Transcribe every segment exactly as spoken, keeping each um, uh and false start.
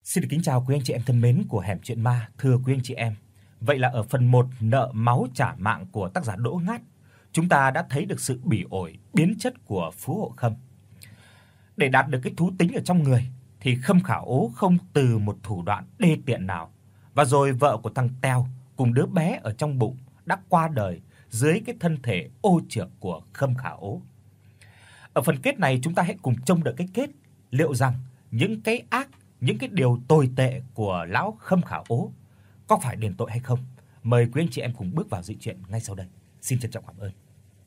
Xin được kính chào quý anh chị em thân mến của Hẻm Chuyện Ma. Thưa quý anh chị em, vậy là ở phần một Nợ máu trả mạng của tác giả Đỗ Ngát, chúng ta đã thấy được sự bỉ ổi, biến chất của Phú Hộ Khâm. Để đạt được cái thú tính ở trong người thì Khâm Khả Ố không từ một thủ đoạn đê tiện nào. Và rồi vợ của thằng Tèo cùng đứa bé ở trong bụng đã qua đời dưới cái thân thể ô trược của Khâm Khả Ố. Ở phần kết này chúng ta hãy cùng trông đợi cái kết, liệu rằng những cái ác, những cái điều tồi tệ của lão Khâm Khả Ố có phải đền tội hay không. Mời quý anh chị em cùng bước vào dị truyện ngay sau đây. Xin trân trọng cảm ơn.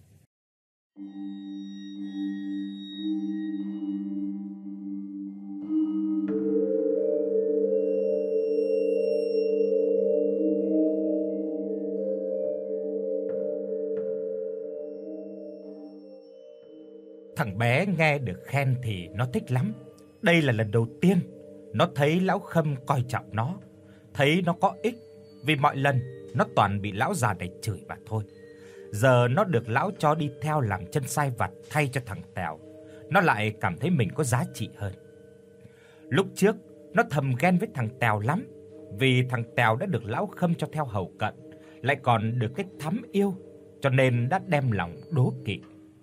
Thằng bé nghe được khen thì nó thích lắm. Đây là lần đầu tiên nó thấy lão Khâm coi trọng nó, thấy nó có ích, vì mọi lần nó toàn bị lão già này chửi mà thôi. Giờ nó được lão cho đi theo làm chân sai vặt thay cho thằng Tèo, nó lại cảm thấy mình có giá trị hơn. Lúc trước nó thầm ghen với thằng Tèo lắm, vì thằng Tèo đã được lão Khâm cho theo hầu cận, lại còn được cái thắm yêu, cho nên đã đem lòng đố kỵ.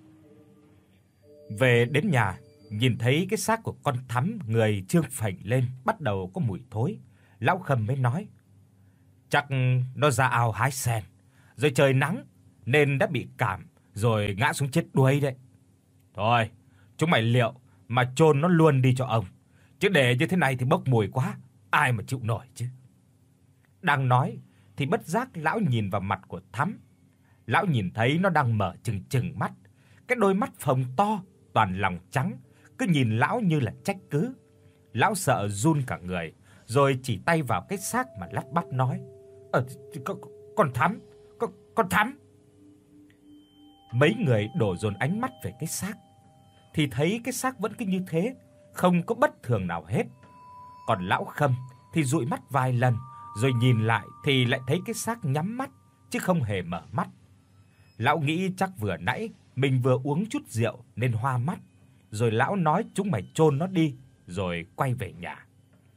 Về đến nhà, nhìn thấy cái xác của con thắm người trương phành lên, bắt đầu có mùi thối, lão Khâm mới nói: "Chắc nó ra ao hái sen, rồi trời nắng nên đã bị cảm rồi ngã xuống chết đuối đấy. Thôi, chúng mày liệu mà chôn nó luôn đi cho ông, chứ để như thế này thì bốc mùi quá, ai mà chịu nổi chứ." Đang nói thì bất giác lão nhìn vào mặt của thắm. Lão nhìn thấy nó đang mở trừng trừng mắt, cái đôi mắt phồng to, toàn lòng trắng, cứ nhìn lão như là trách cứ. Lão sợ run cả người, rồi chỉ tay vào cái xác mà lắp bắp nói: "Ờ con, con thắm, con con thắm." Mấy người đổ dồn ánh mắt về cái xác, thì thấy cái xác vẫn cứ như thế, không có bất thường nào hết. Còn lão Khâm thì dụi mắt vài lần, rồi nhìn lại thì lại thấy cái xác nhắm mắt chứ không hề mở mắt. Lão nghĩ chắc vừa nãy mình vừa uống chút rượu nên hoa mắt, rồi lão nói chúng mày chôn nó đi rồi quay về nhà.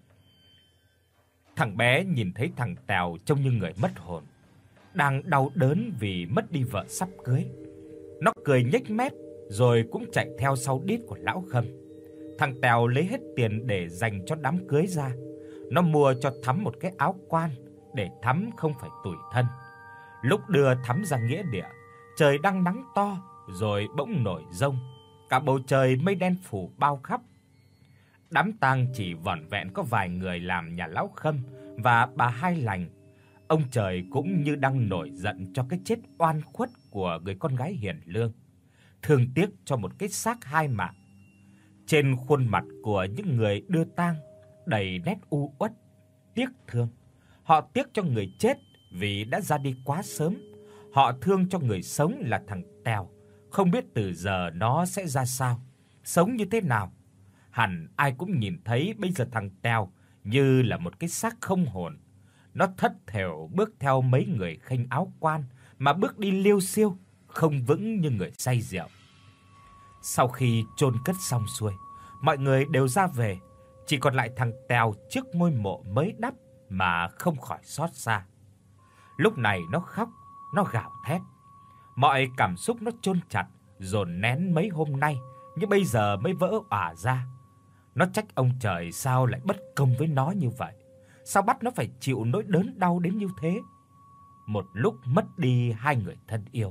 Thằng bé nhìn thấy thằng Tèo trông như người mất hồn, đang đau đớn vì mất đi vợ sắp cưới. Nó cười nhếch mép rồi cũng chạy theo sau đít của lão Khâm. Thằng Tèo lấy hết tiền để dành cho đám cưới ra. Nó mua cho Thắm một cái áo quan để Thắm không phải tủi thân. Lúc đưa Thắm ra nghĩa địa, trời đang nắng to rồi bỗng nổi giông, cả bầu trời mây đen phủ bao khắp. Đám tang chỉ vỏn vẹn có vài người làm nhà lão Khâm và bà Hai Lành. Ông trời cũng như đang nổi giận cho cái chết oan khuất của người con gái hiền lương, thương tiếc cho một cái xác hai mạng. Trên khuôn mặt của những người đưa tang đầy nét u uất, tiếc thương. Họ tiếc cho người chết vì đã ra đi quá sớm. Họ thương cho người sống là thằng Tèo, không biết từ giờ nó sẽ ra sao, sống như thế nào. Hẳn ai cũng nhìn thấy bây giờ thằng Tèo như là một cái xác không hồn. Nó thất thểu bước theo mấy người khênh áo quan mà bước đi liêu xiêu, không vững như người say rượu. Sau khi chôn cất xong xuôi, mọi người đều ra về, chỉ còn lại thằng Tèo trước ngôi mộ mới đắp mà không khỏi xót xa. Lúc này nó khóc, nó gào thét. Mọi cảm xúc nó chôn chặt, dồn nén mấy hôm nay, nhưng bây giờ mới vỡ òa ra. Nó trách ông trời sao lại bất công với nó như vậy, sao bắt nó phải chịu nỗi đớn đau đến như thế. Một lúc mất đi hai người thân yêu.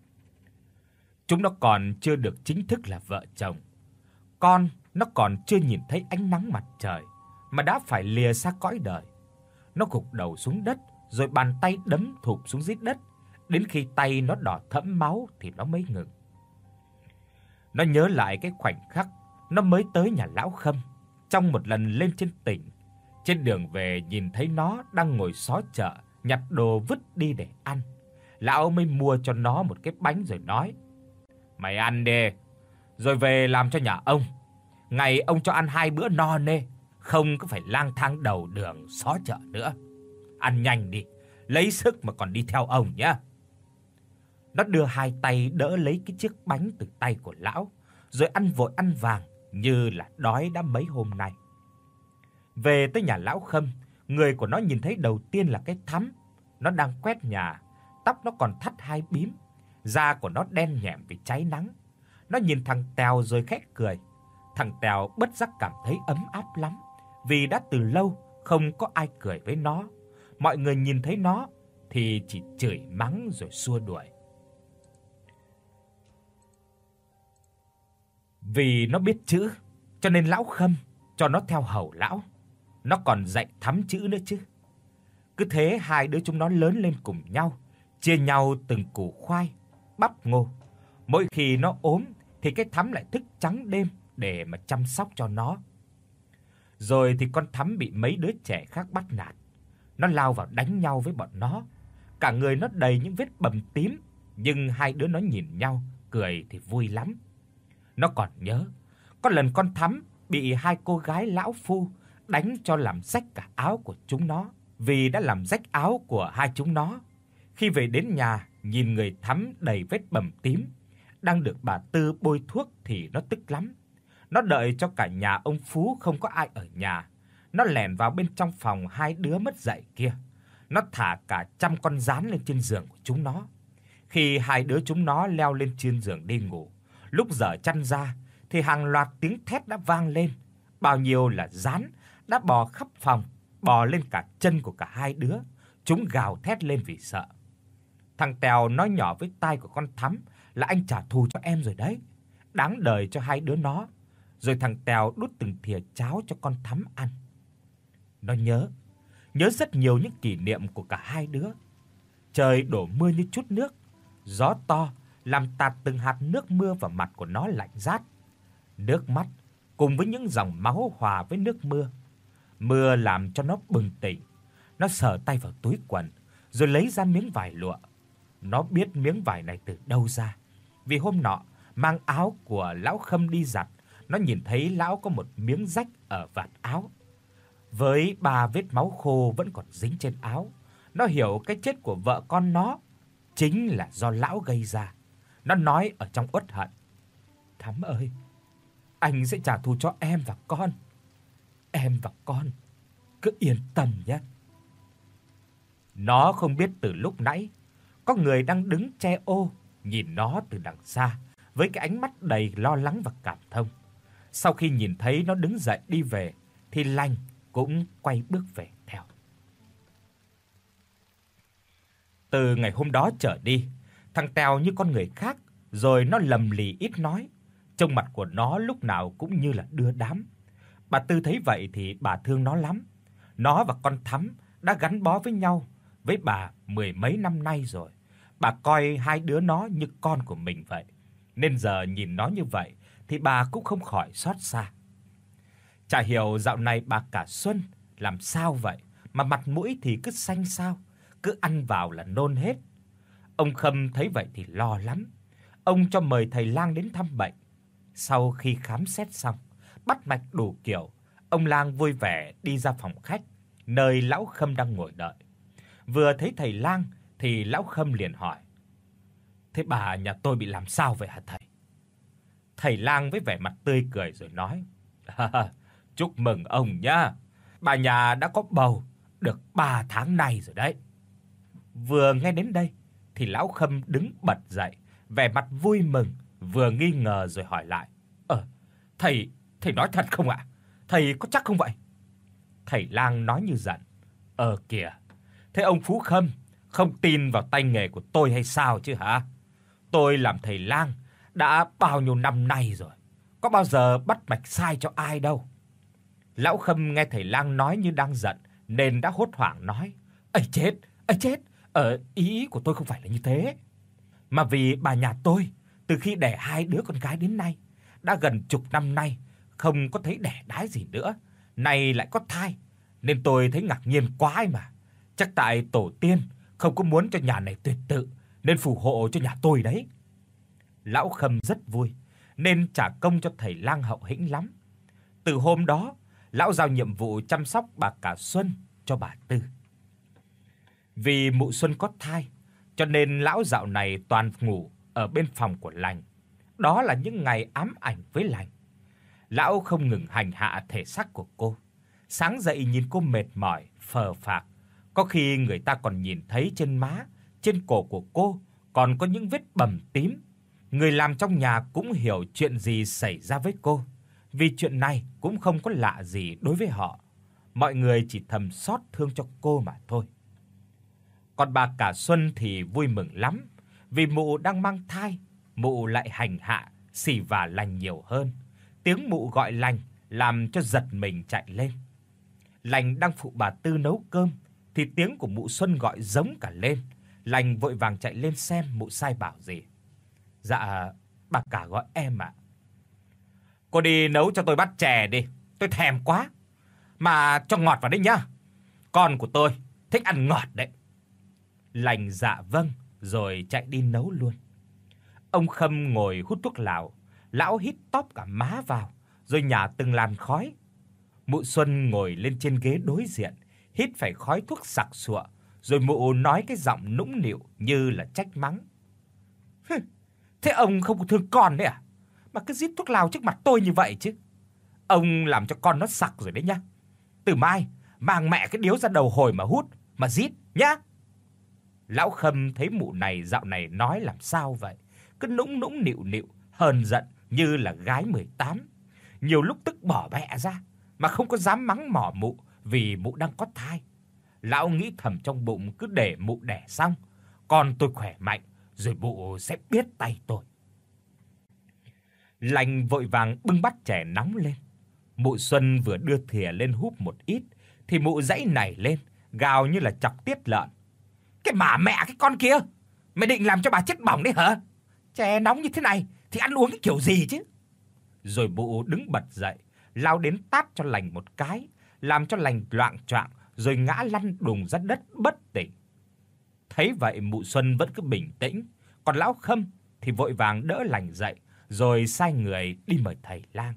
Chúng nó còn chưa được chính thức là vợ chồng. Con nó còn chưa nhìn thấy ánh nắng mặt trời mà đã phải lìa xa cõi đời. Nó gục đầu xuống đất, rồi bàn tay đấm thụp xuống dưới đất, đến khi tay nó đỏ thẫm máu thì nó mới ngừng. Nó nhớ lại cái khoảnh khắc nó mới tới nhà lão Khâm trong một lần lên trên tỉnh. Trên đường về nhìn thấy nó đang ngồi xó chợ nhặt đồ vứt đi để ăn. Lão mới mua cho nó một cái bánh rồi nói: "Mày ăn đi, rồi về làm cho nhà ông. Ngày ông cho ăn hai bữa no nê, không có phải lang thang đầu đường xó chợ nữa. Ăn nhanh đi, lấy sức mà còn đi theo ông nhé." Nó đưa hai tay đỡ lấy cái chiếc bánh từ tay của lão, rồi ăn vội ăn vàng như là đói đã mấy hôm nay. Về tới nhà lão Khâm, người của nó nhìn thấy đầu tiên là cái Thắm. Nó đang quét nhà, tóc nó còn thắt hai bím, da của nó đen nhẻm vì cháy nắng. Nó nhìn thằng Tèo rồi khẽ cười. Thằng Tèo bất giác cảm thấy ấm áp lắm, vì đã từ lâu không có ai cười với nó. Mọi người nhìn thấy nó thì chỉ chửi mắng rồi xua đuổi. Vì nó biết chữ, cho nên lão Khâm cho nó theo hầu lão. Nó còn dạy Thắm chữ nữa chứ. Cứ thế hai đứa chúng nó lớn lên cùng nhau, chia nhau từng củ khoai, bắp ngô. Mỗi khi nó ốm thì cái Thắm lại thức trắng đêm để mà chăm sóc cho nó. Rồi thì con Thắm bị mấy đứa trẻ khác bắt nạt. Nó lao vào đánh nhau với bọn nó. Cả người nó đầy những vết bầm tím, nhưng hai đứa nó nhìn nhau, cười thì vui lắm. Nó còn nhớ, có lần con Thắm bị hai cô gái lão phu đánh cho làm rách cả áo của chúng nó. Vì đã làm rách áo của hai chúng nó, khi về đến nhà nhìn người Thắm đầy vết bầm tím, đang được bà Tư bôi thuốc thì nó tức lắm. Nó đợi cho cả nhà ông Phú không có ai ở nhà, nó lẻn vào bên trong phòng hai đứa mất dạy kia. Nó thả cả trăm con gián lên trên giường của chúng nó. Khi hai đứa chúng nó leo lên trên giường đi ngủ, lúc dở chăn ra thì hàng loạt tiếng thét đã vang lên. Bao nhiêu là gián đã bò khắp phòng, bò lên cả chân của cả hai đứa. Chúng gào thét lên vì sợ. Thằng Tèo nói nhỏ với tai của con Thắm là anh trả thù cho em rồi đấy. Đáng đời cho hai đứa nó. Rồi thằng Tèo đút từng thìa cháo cho con Thắm ăn. Nó nhớ, nhớ rất nhiều những kỷ niệm của cả hai đứa. Trời đổ mưa như chút nước, gió to làm tạt từng hạt nước mưa vào mặt của nó lạnh rát. Nước mắt cùng với những dòng máu hòa với nước mưa. Mưa làm cho nó bừng tỉnh. Nó sờ tay vào túi quần rồi lấy ra miếng vải lụa. Nó biết miếng vải này từ đâu ra, vì hôm nọ mang áo của lão Khâm đi giặt, nó nhìn thấy lão có một miếng rách ở vạt áo, với ba vết máu khô vẫn còn dính trên áo. Nó hiểu cái chết của vợ con nó chính là do lão gây ra. Nó nói ở trong uất hận: "Thắm ơi, anh sẽ trả thù cho em và con. Em và con cứ yên tâm nhé." Nó không biết từ lúc nãy có người đang đứng che ô nhìn nó từ đằng xa với cái ánh mắt đầy lo lắng và cảm thông. Sau khi nhìn thấy nó đứng dậy đi về thì Lành cũng quay bước về theo. Từ ngày hôm đó trở đi, thằng Tèo như con người khác, rồi nó lầm lì ít nói, trông mặt của nó lúc nào cũng như là đưa đám. Bà Tư thấy vậy thì bà thương nó lắm. Nó và con Thắm đã gắn bó với nhau với bà mười mấy năm nay rồi. Bà coi hai đứa nó như con của mình vậy, nên giờ nhìn nó như vậy thì bà cũng không khỏi xót xa. Chả hiểu dạo này bà cả Xuân làm sao vậy mà mặt mũi thì cứ xanh xao, cứ ăn vào là nôn hết. Ông Khâm thấy vậy thì lo lắm. Ông cho mời thầy lang đến thăm bệnh. Sau khi khám xét xong, bắt mạch đủ kiểu, ông lang vui vẻ đi ra phòng khách nơi lão Khâm đang ngồi đợi. Vừa thấy thầy lang thì lão Khâm liền hỏi: "Thế bà nhà tôi bị làm sao vậy hả thầy?" Thầy lang với vẻ mặt tươi cười rồi nói: "Chúc mừng ông nhá. Bà nhà đã có bầu được ba tháng nay rồi đấy." Vừa nghe đến đây thì lão Khâm đứng bật dậy, vẻ mặt vui mừng, vừa nghi ngờ rồi hỏi lại: "Ờ, thầy, thầy nói thật không ạ? Thầy có chắc không vậy?" Thầy lang nói như giận: "Ờ kìa, thế ông Phú Khâm không tin vào tay nghề của tôi hay sao chứ hả? Tôi làm thầy lang đã bao nhiêu năm nay rồi, có bao giờ bắt mạch sai cho ai đâu." Lão Khâm nghe thầy lang nói như đang giận nên đã hốt hoảng nói: "Ây chết, ây chết, ờ ý của tôi không phải là như thế. Mà vì bà nhà tôi từ khi đẻ hai đứa con gái đến nay, đã gần chục năm nay không có thấy đẻ đái gì nữa, nay lại có thai, nên tôi thấy ngạc nhiên quá ấy mà. Chắc tại tổ tiên không có muốn cho nhà này tuyệt tự nên phù hộ cho nhà tôi đấy." Lão Khâm rất vui nên trả công cho thầy lang hậu hĩnh lắm. Từ hôm đó, lão giao nhiệm vụ chăm sóc bà cả Xuân cho bà Tư. Vì mụ Xuân có thai, cho nên lão dạo này toàn ngủ ở bên phòng của Lành. Đó là những ngày ám ảnh với Lành. Lão không ngừng hành hạ thể xác của cô. Sáng dậy nhìn cô mệt mỏi, phờ phạc, có khi người ta còn nhìn thấy trên má, trên cổ của cô còn có những vết bầm tím. Người làm trong nhà cũng hiểu chuyện gì xảy ra với cô, vì chuyện này cũng không có lạ gì đối với họ. Mọi người chỉ thầm xót thương cho cô mà thôi. Còn bà cả Xuân thì vui mừng lắm, vì mụ đang mang thai, mụ lại hành hạ, xỉ vả Lành nhiều hơn. Tiếng mụ gọi Lành làm cho giật mình chạy lên. Lành đang phụ bà Tư nấu cơm thì tiếng của mụ Xuân gọi giống cả lên. Lành vội vàng chạy lên xem mụ sai bảo gì. Dạ, bà cả gọi em ạ. Cô đi nấu cho tôi bát chè đi, tôi thèm quá. Mà cho ngọt vào đấy nhá. Con của tôi thích ăn ngọt đấy. Lành dạ vâng, rồi chạy đi nấu luôn. Ông Khâm ngồi hút thuốc lào, lão hít tóp cả má vào, rồi nhả từng làn khói. Mụ Xuân ngồi lên trên ghế đối diện, hít phải khói thuốc sặc sụa, rồi mụ nói cái giọng nũng nịu như là trách mắng. Thế ông không có thương con đấy à? Mà cứ rít thuốc lào trước mặt tôi như vậy chứ. Ông làm cho con nó sặc rồi đấy nhá. Từ mai mang mẹ cái điếu ra đầu hồi mà hút, mà rít nhá. Lão Khâm thấy mụ này dạo này nói làm sao vậy, cứ nũng nũng nịu nịu, hờn giận như là gái mười tám. Nhiều lúc tức bỏ mẹ ra mà không có dám mắng mỏ mụ vì mụ đang có thai. Lão nghĩ thầm trong bụng cứ để mụ đẻ xong, con tôi khỏe mạnh rồi mụ sẽ biết tay tôi. Lành vội vàng bưng bát chè nóng lên. Mụ Xuân vừa đưa thìa lên húp một ít thì mụ giãy nảy lên, gào như là chọc tiết lợn. Cái mà mẹ cái con kia, mày định làm cho bà chết bỏng đấy hả? Chè nóng như thế này thì ăn uống cái kiểu gì chứ? Rồi mụ đứng bật dậy, lao đến tát cho Lành một cái, làm cho Lành loạng choạng rồi ngã lăn đùng ra đất bất tỉnh. Thấy vậy mụ Xuân vẫn cứ bình tĩnh, còn lão Khâm thì vội vàng đỡ Lành dậy, rồi sai người đi mời thầy lang.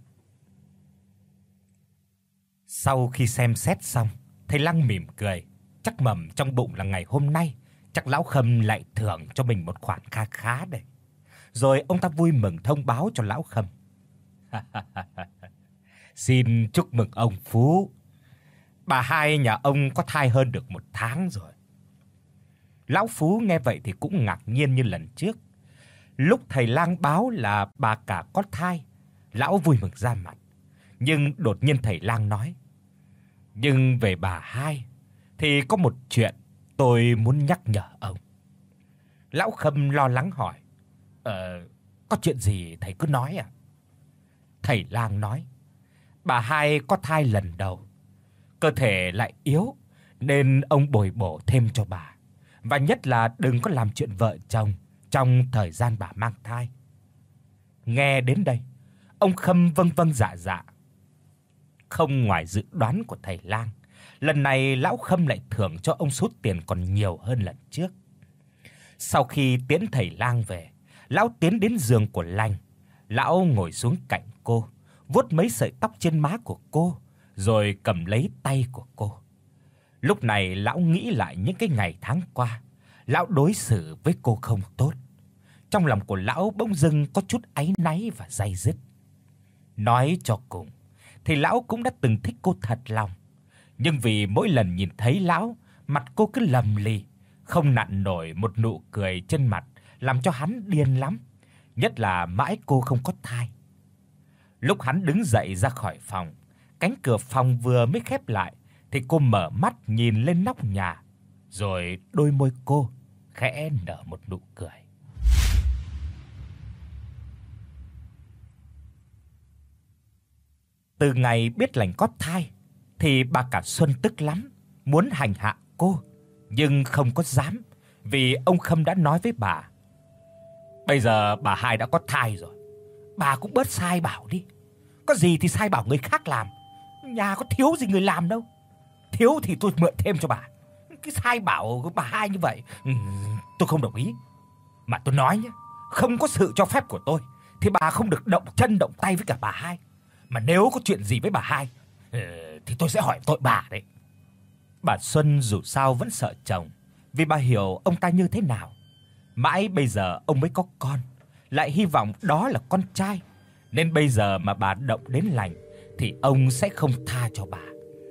Sau khi xem xét xong, thầy lang mỉm cười, chắc mầm trong bụng là ngày hôm nay chắc lão Khâm lại thưởng cho mình một khoản kha khá đấy. Rồi ông ta vui mừng thông báo cho lão Khâm. Xin chúc mừng ông Phú. Bà hai nhà ông có thai hơn được một tháng rồi. Lão Phú nghe vậy thì cũng ngạc nhiên như lần trước. Lúc thầy lang báo là bà cả có thai, lão vui mừng ra mặt. Nhưng đột nhiên thầy lang nói: "Nhưng về bà hai thì có một chuyện tôi muốn nhắc nhở ông." Lão Khâm lo lắng hỏi: "Ờ, có chuyện gì thầy cứ nói ạ." À? Thầy lang nói: "Bà hai có thai lần đầu, cơ thể lại yếu nên ông bồi bổ thêm cho bà, và nhất là đừng có làm chuyện vợ chồng trong thời gian bà mang thai." Nghe đến đây, ông Khâm vâng vâng dạ dạ. Không ngoài dự đoán của thầy lang, lần này lão Khâm lại thưởng cho ông số tiền còn nhiều hơn lần trước. Sau khi tiễn thầy lang về, lão tiến đến giường của Lành, lão ngồi xuống cạnh cô, vuốt mấy sợi tóc trên má của cô, rồi cầm lấy tay của cô. Lúc này lão nghĩ lại những cái ngày tháng qua, lão đối xử với cô không tốt. Trong lòng của lão bỗng dưng có chút áy náy và day dứt. Nói cho cùng thì lão cũng đã từng thích cô thật lòng, nhưng vì mỗi lần nhìn thấy lão, mặt cô cứ lầm lì, không nặn nổi một nụ cười trên mặt, làm cho hắn điên lắm, nhất là mãi cô không có thai. Lúc hắn đứng dậy ra khỏi phòng, cánh cửa phòng vừa mới khép lại thì cô mở mắt nhìn lên nóc nhà, rồi đôi môi cô khẽ nở một nụ cười. Từ ngày biết Lành có thai thì bà cả Xuân tức lắm, muốn hành hạ cô, nhưng không có dám, vì ông Khâm đã nói với bà: "Bây giờ bà hai đã có thai rồi, bà cũng bớt sai bảo đi. Có gì thì sai bảo người khác làm, nhà có thiếu gì người làm đâu. Thiếu thì tôi mượn thêm cho bà. Cái sai bảo của bà hai như vậy, tôi không đồng ý. Mà tôi nói nhé, không có sự cho phép của tôi thì bà không được động chân động tay với cả bà hai. Mà nếu có chuyện gì với bà hai thì tôi sẽ hỏi tội bà đấy." Bà Xuân dù sao vẫn sợ chồng, vì bà hiểu ông ta như thế nào. Mãi bây giờ ông mới có con, lại hy vọng đó là con trai, nên bây giờ mà bà động đến Lành thì ông sẽ không tha cho bà.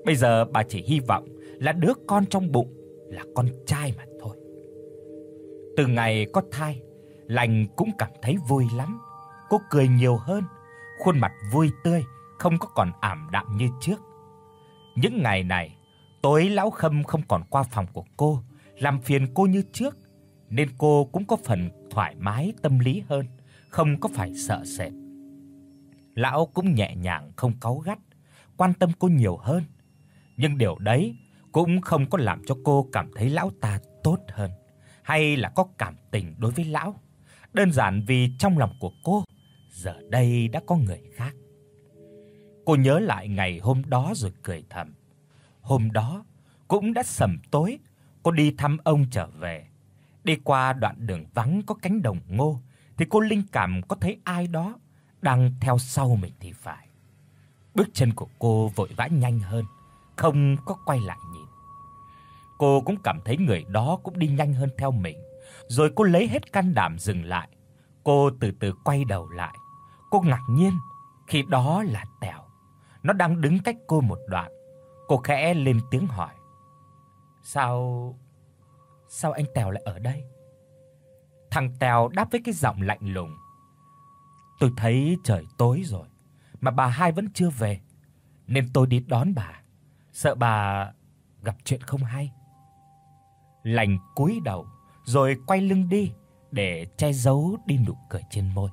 Bây giờ bà chỉ hy vọng là đứa con trong bụng là con trai mà thôi. Từ ngày có thai, Lành cũng cảm thấy vui lắm. Cô cười nhiều hơn, khuôn mặt vui tươi, không có còn ảm đạm như trước. Những ngày này, tối Lão Khâm không còn qua phòng của cô làm phiền cô như trước, nên cô cũng có phần thoải mái tâm lý hơn, không có phải sợ sệt. Lão cũng nhẹ nhàng không cáu gắt, quan tâm cô nhiều hơn. Nhưng điều đấy cũng không có làm cho cô cảm thấy lão ta tốt hơn hay là có cảm tình đối với lão, đơn giản vì trong lòng của cô giờ đây đã có người khác. Cô nhớ lại ngày hôm đó rồi cười thầm. Hôm đó cũng đã sầm tối, cô đi thăm ông trở về. Đi qua đoạn đường vắng có cánh đồng ngô thì cô linh cảm có thấy ai đó đang theo sau mình thì phải. Bước chân của cô vội vã nhanh hơn, không có quay lại nhìn. Cô cũng cảm thấy người đó cũng đi nhanh hơn theo mình, rồi cô lấy hết can đảm dừng lại. Cô từ từ quay đầu lại. Cô ngạc nhiên khi đó là Tèo. Nó đang đứng cách cô một đoạn. Cô khẽ lên tiếng hỏi: "Sao sao anh Tèo lại ở đây?" Thằng Tèo đáp với cái giọng lạnh lùng: "Tôi thấy trời tối rồi mà bà hai vẫn chưa về, nên tôi đi đón bà, sợ bà gặp chuyện không hay." Lành cúi đầu rồi quay lưng đi để che giấu đi nụ cười trên môi.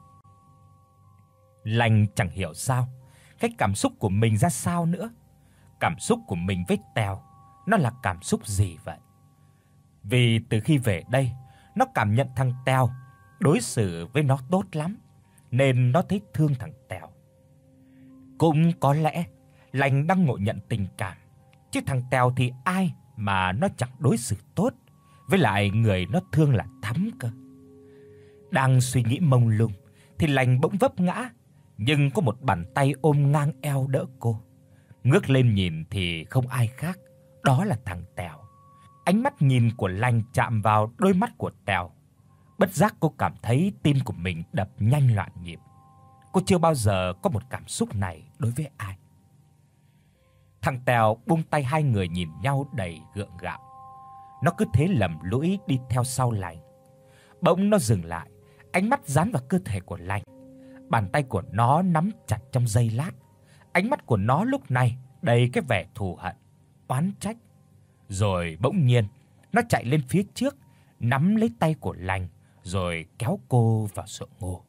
Lành chẳng hiểu sao, cái cảm xúc của mình ra sao nữa. Cảm xúc của mình với Tèo nó là cảm xúc gì vậy? Vì từ khi về đây, nó cảm nhận thằng Tèo đối xử với nó tốt lắm, nên nó thấy thương thằng Tèo. Cũng có lẽ Lành đang ngộ nhận tình cảm, chứ thằng Tèo thì ai mà nó chẳng đối xử tốt, với lại người nó thương là Thắm cơ. Đang suy nghĩ mông lung thì Lành bỗng vấp ngã, nhưng có một bàn tay ôm ngang eo đỡ cô. Ngước lên nhìn thì không ai khác, đó là thằng Tèo. Ánh mắt nhìn của Lành chạm vào đôi mắt của Tèo. Bất giác cô cảm thấy tim của mình đập nhanh loạn nhịp. Cô chưa bao giờ có một cảm xúc này đối với ai. Thằng Tèo buông tay, hai người nhìn nhau đầy gượng gạo. Nó cứ thế lầm lũi đi theo sau Lành. Bỗng nó dừng lại, ánh mắt dán vào cơ thể của Lành. Bàn tay của nó nắm chặt trong giây lát. Ánh mắt của nó lúc này đầy cái vẻ thù hận, oán trách. Rồi bỗng nhiên, nó chạy lên phía trước, nắm lấy tay của Lành rồi kéo cô vào ruộng ngô.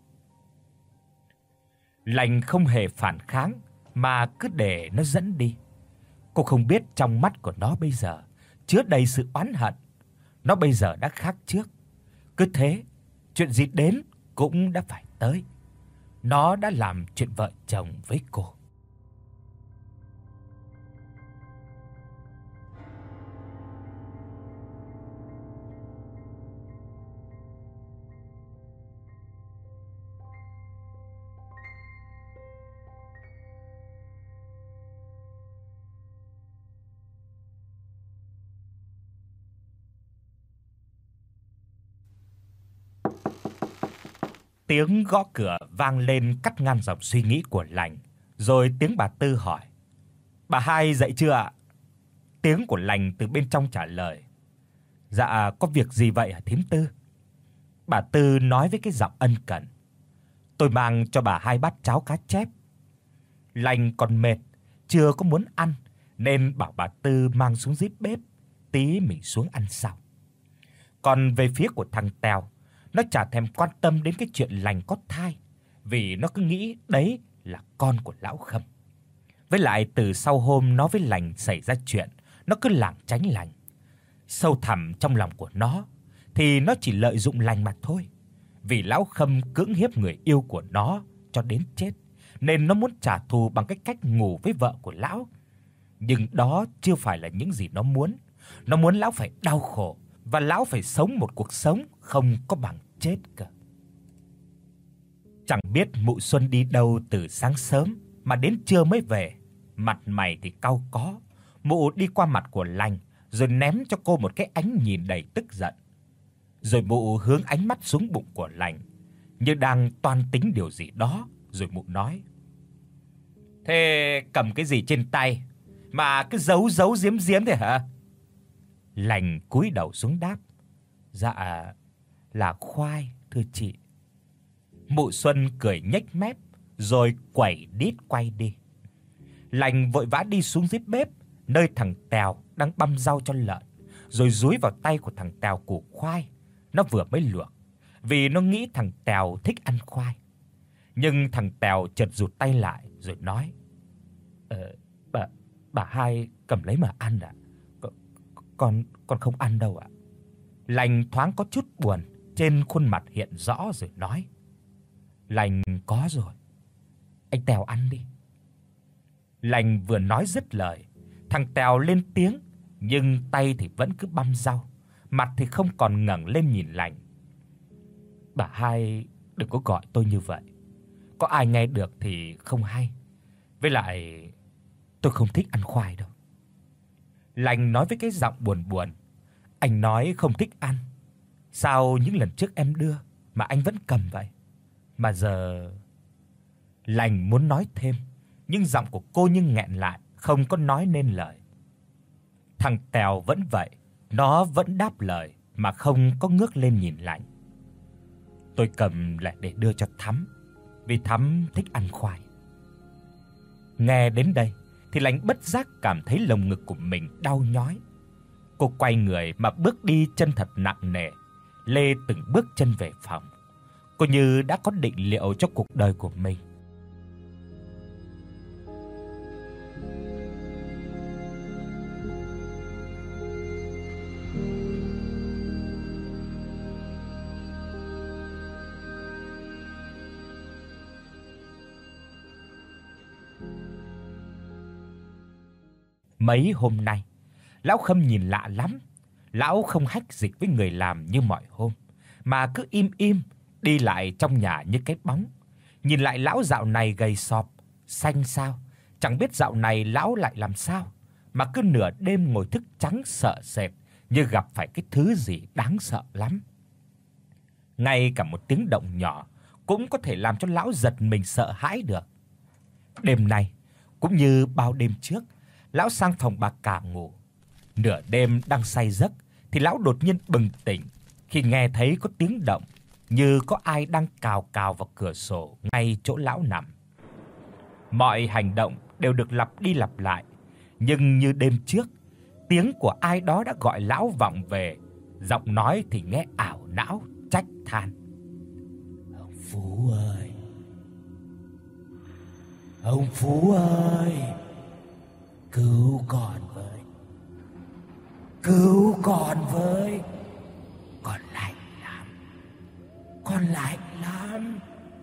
Lành không hề phản kháng mà cứ để nó dẫn đi. Cô không biết trong mắt của nó bây giờ chứa đầy sự oán hận. Nó bây giờ đã khác trước. Cứ thế, chuyện gì đến cũng đã phải tới. Nó đã làm chuyện vợ chồng với cô. Tiếng gõ cửa vang lên cắt ngang dòng suy nghĩ của Lành, rồi tiếng bà Tư hỏi: "Bà hai dậy chưa ạ?" Tiếng của Lành từ bên trong trả lời: "Dạ, có việc gì vậy hả thím Tư?" Bà Tư nói với cái giọng ân cần: "Tôi mang cho bà hai bát cháo cá chép." Lành còn mệt, chưa có muốn ăn, nên bảo bà Tư mang xuống dưới bếp, tí mình xuống ăn sau. Còn về phía của thằng Tèo, nó chả thèm quan tâm đến cái chuyện Lành có thai, vì nó cứ nghĩ đấy là con của lão Khâm. Với lại từ sau hôm nó với Lành xảy ra chuyện, nó cứ lảng tránh Lành. Sâu thẳm trong lòng của nó thì nó chỉ lợi dụng Lành mà thôi. Vì lão Khâm cưỡng hiếp người yêu của nó cho đến chết, nên nó muốn trả thù bằng cái cách ngủ với vợ của lão. Nhưng đó chưa phải là những gì nó muốn. Nó muốn lão phải đau khổ và lão phải sống một cuộc sống không có bằng chết cơ. Chẳng biết mụ Xuân đi đâu từ sáng sớm mà đến trưa mới về, mặt mày thì cau có. Mụ đi qua mặt của Lành rồi ném cho cô một cái ánh nhìn đầy tức giận. Rồi mụ hướng ánh mắt xuống bụng của Lành, như đang toan tính điều gì đó, rồi mụ nói: "Thế cầm cái gì trên tay mà cứ giấu giấu giếm giếm thế hả? Lành cúi đầu xuống đáp: Dạ là khoai thưa chị. Mụ Xuân cười nhếch mép rồi quẩy đít quay đi. Lành vội vã đi xuống dưới bếp nơi thằng Tèo đang băm rau cho lợn, rồi dúi vào tay của thằng Tèo củ khoai nó vừa mới luộc, vì nó nghĩ thằng Tèo thích ăn khoai. Nhưng thằng Tèo chợt rụt tay lại rồi nói: "Ờ bà bà hai cầm lấy mà ăn ạ. Con con con không ăn đâu ạ." Lành thoáng có chút buồn trên khuôn mặt hiện rõ rồi nói: "Lành có rồi. Anh Tèo ăn đi." Lành vừa nói dứt lời, thằng Tèo lên tiếng, nhưng tay thì vẫn cứ băm rau, mặt thì không còn ngẩng lên nhìn Lành. "Bà hai đừng có gọi tôi như vậy. Có ai nghe được thì không hay. Với lại tôi không thích ăn khoai đâu." Lành nói với cái giọng buồn buồn: "Anh nói không thích ăn, sao những lần trước em đưa mà anh vẫn cầm vậy? Mà giờ..." Lành muốn nói thêm, nhưng giọng của cô như nghẹn lại, không có nói nên lời. Thằng Tèo vẫn vậy, nó vẫn đáp lời mà không có ngước lên nhìn Lành. "Tôi cầm lại để đưa cho Thắm, vì Thắm thích ăn khoai." Nghe đến đây thì Lành bất giác cảm thấy lồng ngực của mình đau nhói. Cô quay người mà bước đi chân thật nặng nề, lê từng bước chân về phòng. Cô như đã có định liệu cho cuộc đời của mình. Mấy hôm nay, lão Khâm nhìn lạ lắm. Lão không hách dịch với người làm như mọi hôm, mà cứ im im đi lại trong nhà như cái bóng. Nhìn lại lão dạo này gầy sọp, xanh xao, chẳng biết dạo này lão lại làm sao, mà cứ nửa đêm ngồi thức trắng sợ sệt như gặp phải cái thứ gì đáng sợ lắm. Ngay cả một tiếng động nhỏ cũng có thể làm cho lão giật mình sợ hãi được. Đêm nay cũng như bao đêm trước, lão sang phòng bà cả ngủ. Nửa đêm đang say giấc thì lão đột nhiên bừng tỉnh khi nghe thấy có tiếng động như có ai đang cào cào vào cửa sổ ngay chỗ lão nằm. Mọi hành động đều được lặp đi lặp lại, nhưng như đêm trước, tiếng của ai đó đã gọi lão vọng về, giọng nói thì nghe ảo não trách than: "Ông Phú ơi, ông Phú ơi, cứu con với, cứu con với, con lạnh lắm, con lạnh lắm."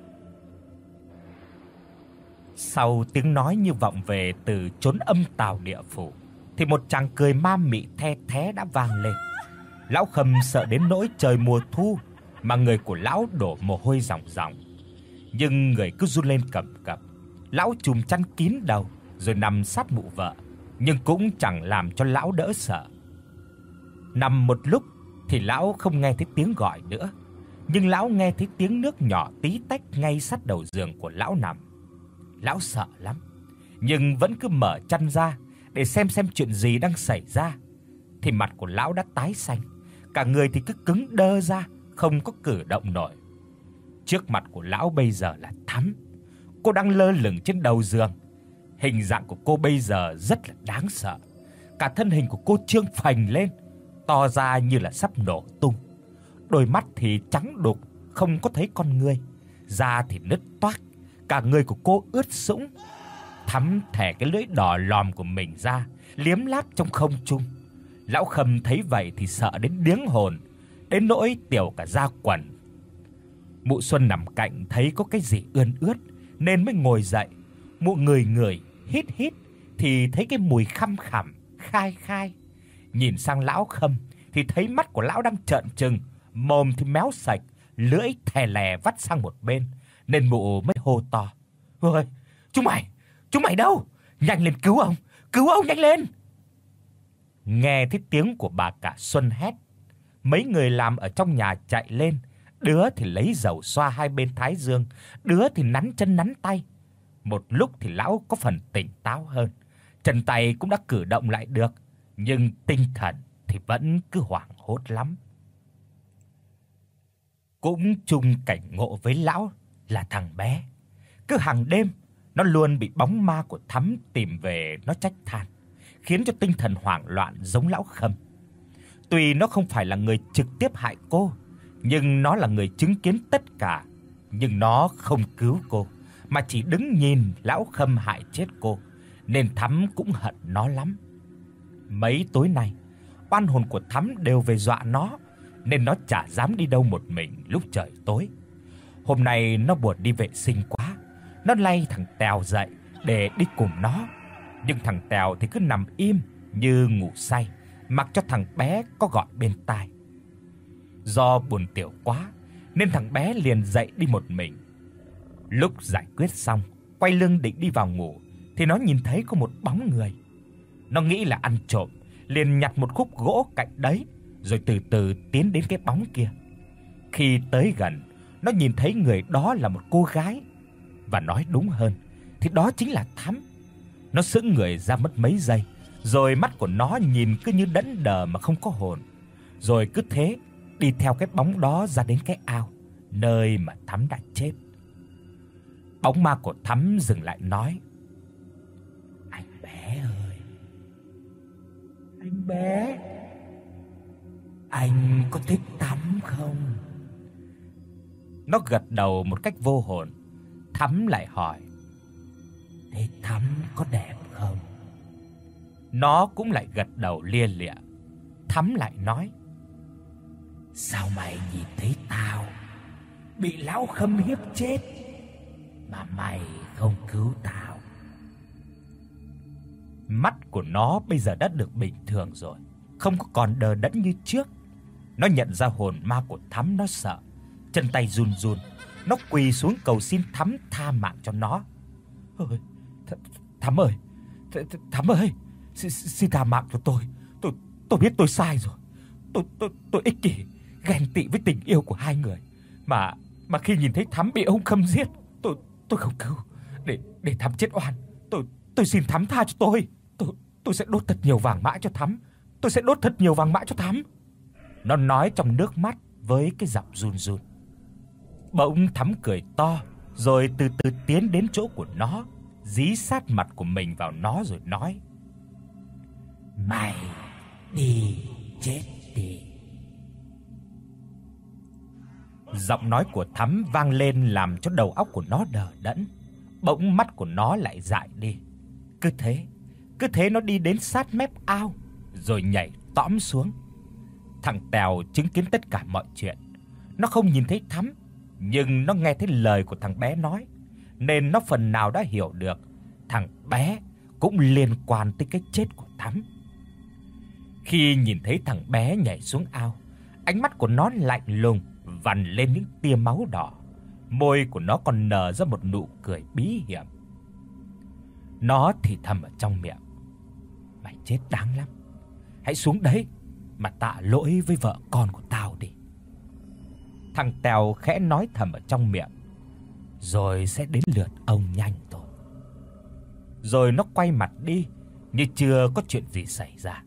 Sau tiếng nói như vọng về từ chốn âm tào địa phủ thì một tràng cười ma mị the thé đã vang lên. Lão Khâm sợ đến nỗi trời mùa thu mà người của lão đổ mồ hôi ròng ròng, nhưng người cứ run lên cầm cập. Lão chùm chăn kín đầu rồi nằm sát mụ vợ, nhưng cũng chẳng làm cho lão đỡ sợ. Nằm một lúc thì lão không nghe thấy tiếng gọi nữa, nhưng lão nghe thấy tiếng nước nhỏ tí tách ngay sát đầu giường của lão nằm. Lão sợ lắm, nhưng vẫn cứ mở chăn ra để xem xem chuyện gì đang xảy ra. Thì mặt của lão đã tái xanh, cả người thì cứ cứng đơ ra, không có cử động nổi. Trước mặt của lão bây giờ là Thắm. Cô đang lơ lửng trên đầu giường. Hình dạng của cô bây giờ rất là đáng sợ. Cả thân hình của cô trương phành lên, to ra như là sắp nổ tung. Đôi mắt thì trắng đục, không có thấy con ngươi. Da thì nứt toác, cả người của cô ướt sũng. Thắm thè cái lưỡi đỏ lòm của mình ra, liếm láp trong không trung. Lão Khâm thấy vậy thì sợ đến điếng hồn, đến nỗi tiểu cả da quần. Mụ Xuân nằm cạnh thấy có cái gì ươn ướt nên mới ngồi dậy. Mụ người người hít hít thì thấy cái mùi khăm khẳm, khai khai. Nhìn sang lão Khâm thì thấy mắt của lão đang trợn trừng, mồm thì méo sạch, lưỡi thè lè vắt sang một bên, nên mụ mới hô to: "Ôi, chúng mày, chúng mày đâu? Nhanh lên cứu ông, cứu ông nhanh lên!" Nghe thấy tiếng của bà cả Xuân hét, mấy người làm ở trong nhà chạy lên, đứa thì lấy dầu xoa hai bên thái dương, đứa thì nắn chân nắn tay. Một lúc thì lão có phần tỉnh táo hơn, Chân tay cũng đã cử động lại được, nhưng tinh thần thì vẫn cứ hoảng hốt lắm. Cũng chung cảnh ngộ với lão là thằng bé. Cứ hàng đêm nó luôn bị bóng ma của Thắm tìm về nó trách than, khiến cho tinh thần hoảng loạn giống lão Khâm. Tuy nó không phải là người trực tiếp hại cô, nhưng nó là người chứng kiến tất cả, nhưng nó không cứu cô mà chỉ đứng nhìn lão Khâm hại chết cô, nên Thắm cũng hận nó lắm. Mấy tối nay, oan hồn của Thắm đều về dọa nó, nên nó chả dám đi đâu một mình lúc trời tối. Hôm nay nó buồn đi vệ sinh quá, nó lay thằng Tèo dậy để đi cùng nó, nhưng thằng Tèo thì cứ nằm im như ngủ say, mặc cho thằng bé có gọi bên tai. Do buồn tiểu quá nên thằng bé liền dậy đi một mình. Lúc giải quyết xong, quay lưng định đi vào ngủ thì nó nhìn thấy có một bóng người. Nó nghĩ là ăn trộm, liền nhặt một khúc gỗ cạnh đấy rồi từ từ tiến đến cái bóng kia. Khi tới gần, nó nhìn thấy người đó là một cô gái, và nói đúng hơn thì đó chính là Thắm. Nó sững người ra mất mấy giây, rồi mắt của nó nhìn cứ như đẫn đờ mà không có hồn, rồi cứ thế đi theo cái bóng đó ra đến cái ao nơi mà Thắm đã chết. Bóng ma của Thắm dừng lại nói: "Anh bé ơi, anh bé, anh có thích Thắm không?" Nó gật đầu một cách vô hồn. Thắm lại hỏi: "Thế Thắm có đẹp không?" Nó cũng lại gật đầu lia lịa. Thắm lại nói: "Sao mày nhìn thấy tao bị lão Khâm hiếp chết mà mày không cứu tao?" Mắt của nó bây giờ đã được bình thường rồi, không có còn đờ đẫn như trước. Nó nhận ra hồn ma của Thắm, nó sợ, chân tay run run, nó quỳ xuống cầu xin Thắm tha mạng cho nó. "Ôi, th- Thắm ơi, th- Thắm ơi, xin, xin tha mạng cho tôi. Tôi tôi biết tôi sai rồi. Tôi tôi tôi ích kỷ, ghen tị với tình yêu của hai người, mà mà khi nhìn thấy Thắm bị ông Khâm giết, tôi tôi không cứu, để để Thắm chết oan. Tôi tôi xin Thắm tha cho tôi. Tôi tôi sẽ đốt thật nhiều vàng mã cho Thắm. Tôi sẽ đốt thật nhiều vàng mã cho Thắm." Nó nói trong nước mắt với cái giọng run run. Bỗng Thắm cười to, rồi từ từ tiến đến chỗ của nó, dí sát mặt của mình vào nó rồi nói: "Mày đi chết đi." Giọng nói của Thắm vang lên làm cho đầu óc của nó đờ đẫn. Bỗng mắt của nó lại dại đi. Cứ thế, cứ thế nó đi đến sát mép ao rồi nhảy tõm xuống. Thằng Tèo chứng kiến tất cả mọi chuyện. Nó không nhìn thấy Thắm, nhưng nó nghe thấy lời của thằng bé nói, nên nó phần nào đã hiểu được thằng bé cũng liên quan tới cái chết của Thắm. Khi nhìn thấy thằng bé nhảy xuống ao, ánh mắt của nó lạnh lùng, vằn lên những tia máu đỏ. Môi của nó còn nở ra một nụ cười bí hiểm. Nó thì thầm ở trong miệng: "Mày chết đáng lắm. Hãy xuống đấy mà tạ lỗi với vợ con của tao đi." Thằng Tèo khẽ nói thầm ở trong miệng: "Rồi sẽ đến lượt ông nhanh thôi." Rồi nó quay mặt đi như chưa có chuyện gì xảy ra.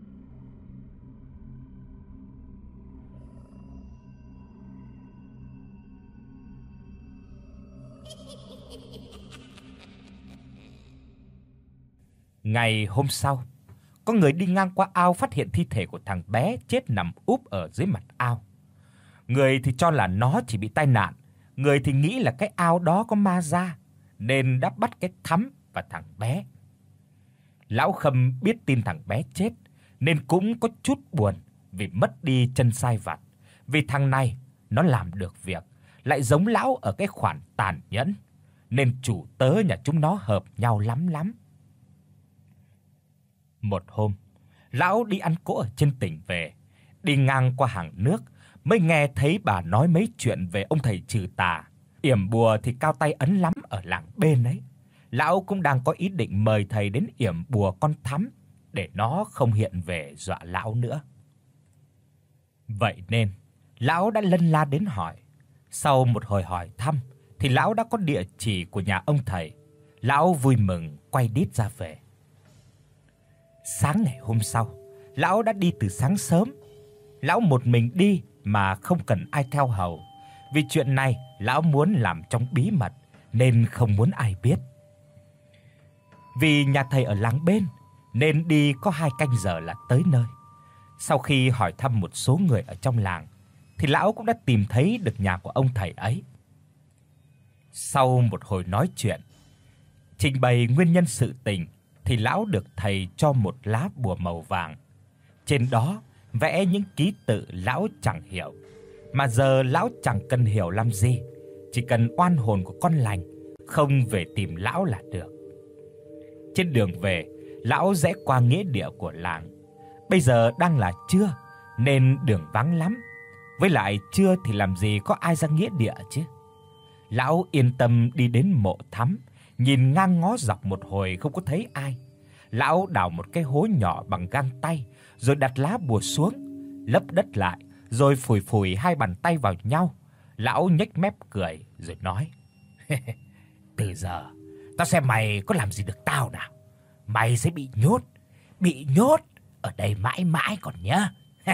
Ngày hôm sau, có người đi ngang qua ao phát hiện thi thể của thằng bé chết nằm úp ở dưới mặt ao. Người thì cho là nó chỉ bị tai nạn, người thì nghĩ là cái ao đó có ma ra, nên đã bắt cái Thắm và thằng bé. Lão Khâm biết tin thằng bé chết nên cũng có chút buồn vì mất đi chân sai vặt, vì thằng này nó làm được việc, lại giống lão ở cái khoản tàn nhẫn, nên chủ tớ nhà chúng nó hợp nhau lắm lắm. Một hôm, lão đi ăn cỗ ở trên tỉnh về, đi ngang qua hàng nước mới nghe thấy bà nói mấy chuyện về ông thầy trừ tà, yểm bùa thì cao tay ấn lắm ở làng bên ấy. Lão cũng đang có ý định mời thầy đến yểm bùa con Thắm để nó không hiện về dọa lão nữa. Vậy nên, lão đã lân la đến hỏi. Sau một hồi hỏi thăm thì lão đã có địa chỉ của nhà ông thầy. Lão vui mừng quay đít ra về. Sáng ngày hôm sau, lão đã đi từ sáng sớm. Lão một mình đi mà không cần ai theo hầu. Vì chuyện này lão muốn làm trong bí mật nên không muốn ai biết. Vì nhà thầy ở làng bên nên đi có hai canh giờ là tới nơi. Sau khi hỏi thăm một số người ở trong làng thì lão cũng đã tìm thấy được nhà của ông thầy ấy. Sau một hồi nói chuyện, trình bày nguyên nhân sự tình thì lão được thầy cho một lá bùa màu vàng. Trên đó vẽ những ký tự lão chẳng hiểu, mà giờ lão chẳng cần hiểu làm gì, chỉ cần oan hồn của con lành không về tìm lão là được. Trên đường về, lão rẽ qua nghĩa địa của làng. Bây giờ đang là trưa nên đường vắng lắm, với lại trưa thì làm gì có ai ra nghĩa địa chứ. Lão yên tâm đi đến mộ thắm, nhìn ngang ngó dọc một hồi không có thấy ai. Lão đào một cái hố nhỏ bằng gang tay, rồi đặt lá bùa xuống, lấp đất lại, rồi phủi phủi hai bàn tay vào nhau. Lão nhếch mép cười rồi nói: "Từ giờ tao xem mày có làm gì được tao nào. Mày sẽ bị nhốt, bị nhốt ở đây mãi mãi còn nhớ."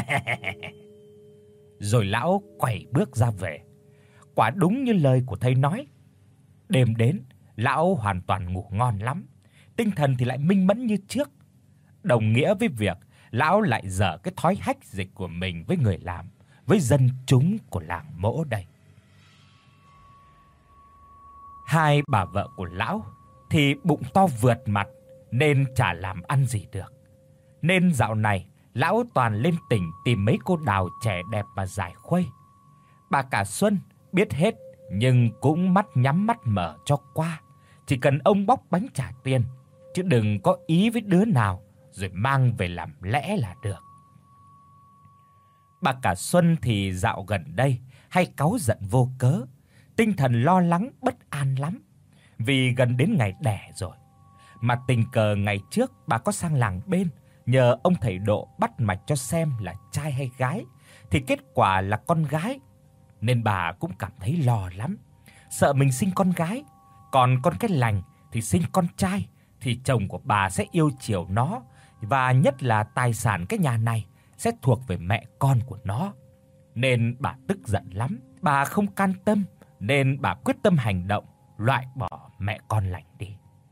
Rồi lão quay bước ra về. Quả đúng như lời của thầy nói. Đêm đến, lão hoàn toàn ngủ ngon lắm, tinh thần thì lại minh mẫn như trước. Đồng nghĩa với việc lão lại dở cái thói hách dịch của mình với người làm, với dân chúng của làng Mỗ đây. Hai bà vợ của lão thì bụng to vượt mặt nên chả làm ăn gì được. Nên dạo này lão toàn lên tỉnh tìm mấy cô đào trẻ đẹp mà giải khuây. Bà cả Xuân biết hết nhưng cũng mắt nhắm mắt mở cho qua, chỉ cần ông bóc bánh trả tiền, chứ đừng có ý với đứa nào rồi mang về làm lẽ là được. Bà cả Xuân thì dạo gần đây hay cáu giận vô cớ, tinh thần lo lắng bất an lắm, vì gần đến ngày đẻ rồi. Mà tình cờ ngày trước bà có sang làng bên nhờ ông thầy Độ bắt mạch cho xem là trai hay gái, thì kết quả là con gái, nên bà cũng cảm thấy lo lắm, sợ mình sinh con gái, còn con cái lành thì sinh con trai thì chồng của bà sẽ yêu chiều nó, và nhất là tài sản cái nhà này sẽ thuộc về mẹ con của nó. Nên bà tức giận lắm, bà không can tâm, nên bà quyết tâm hành động loại bỏ mẹ con lành đi.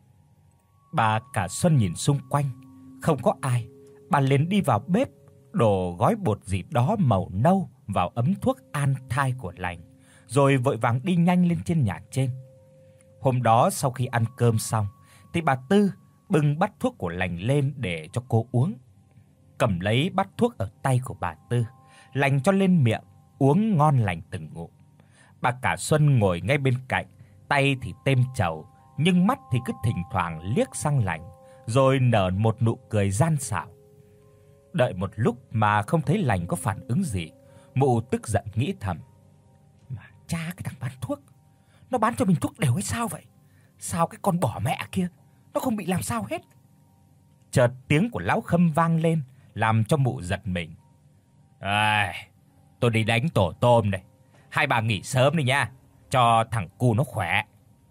Bà cả Xuân nhìn xung quanh không có ai, bà liền đi vào bếp đổ gói bột gì đó màu nâu vào ấm thuốc an thai của lành, rồi vội vàng đi nhanh lên trên nhà trên. Hôm đó sau khi ăn cơm xong thì bà Tư bưng bát thuốc của lành lên để cho cô uống. Cầm lấy bát thuốc ở tay của bà Tư, lành cho lên miệng, uống ngon lành từng ngụm. Bà cả Xuân ngồi ngay bên cạnh, tay thì têm trầu, nhưng mắt thì cứ thỉnh thoảng liếc sang lành, rồi nở một nụ cười gian xảo. Đợi một lúc mà không thấy lành có phản ứng gì, mụ tức giận nghĩ thầm: "Mà cha cái thằng bán thuốc, nó bán cho mình thuốc đều hay sao vậy? Sao cái con bỏ mẹ kia nó không bị làm sao hết?" Chợt tiếng của lão Khâm vang lên, làm cho mụ giật mình. "Ai, tôi đi đánh tổ tôm đây. Hai bà nghỉ sớm đi nha, cho thằng cu nó khỏe."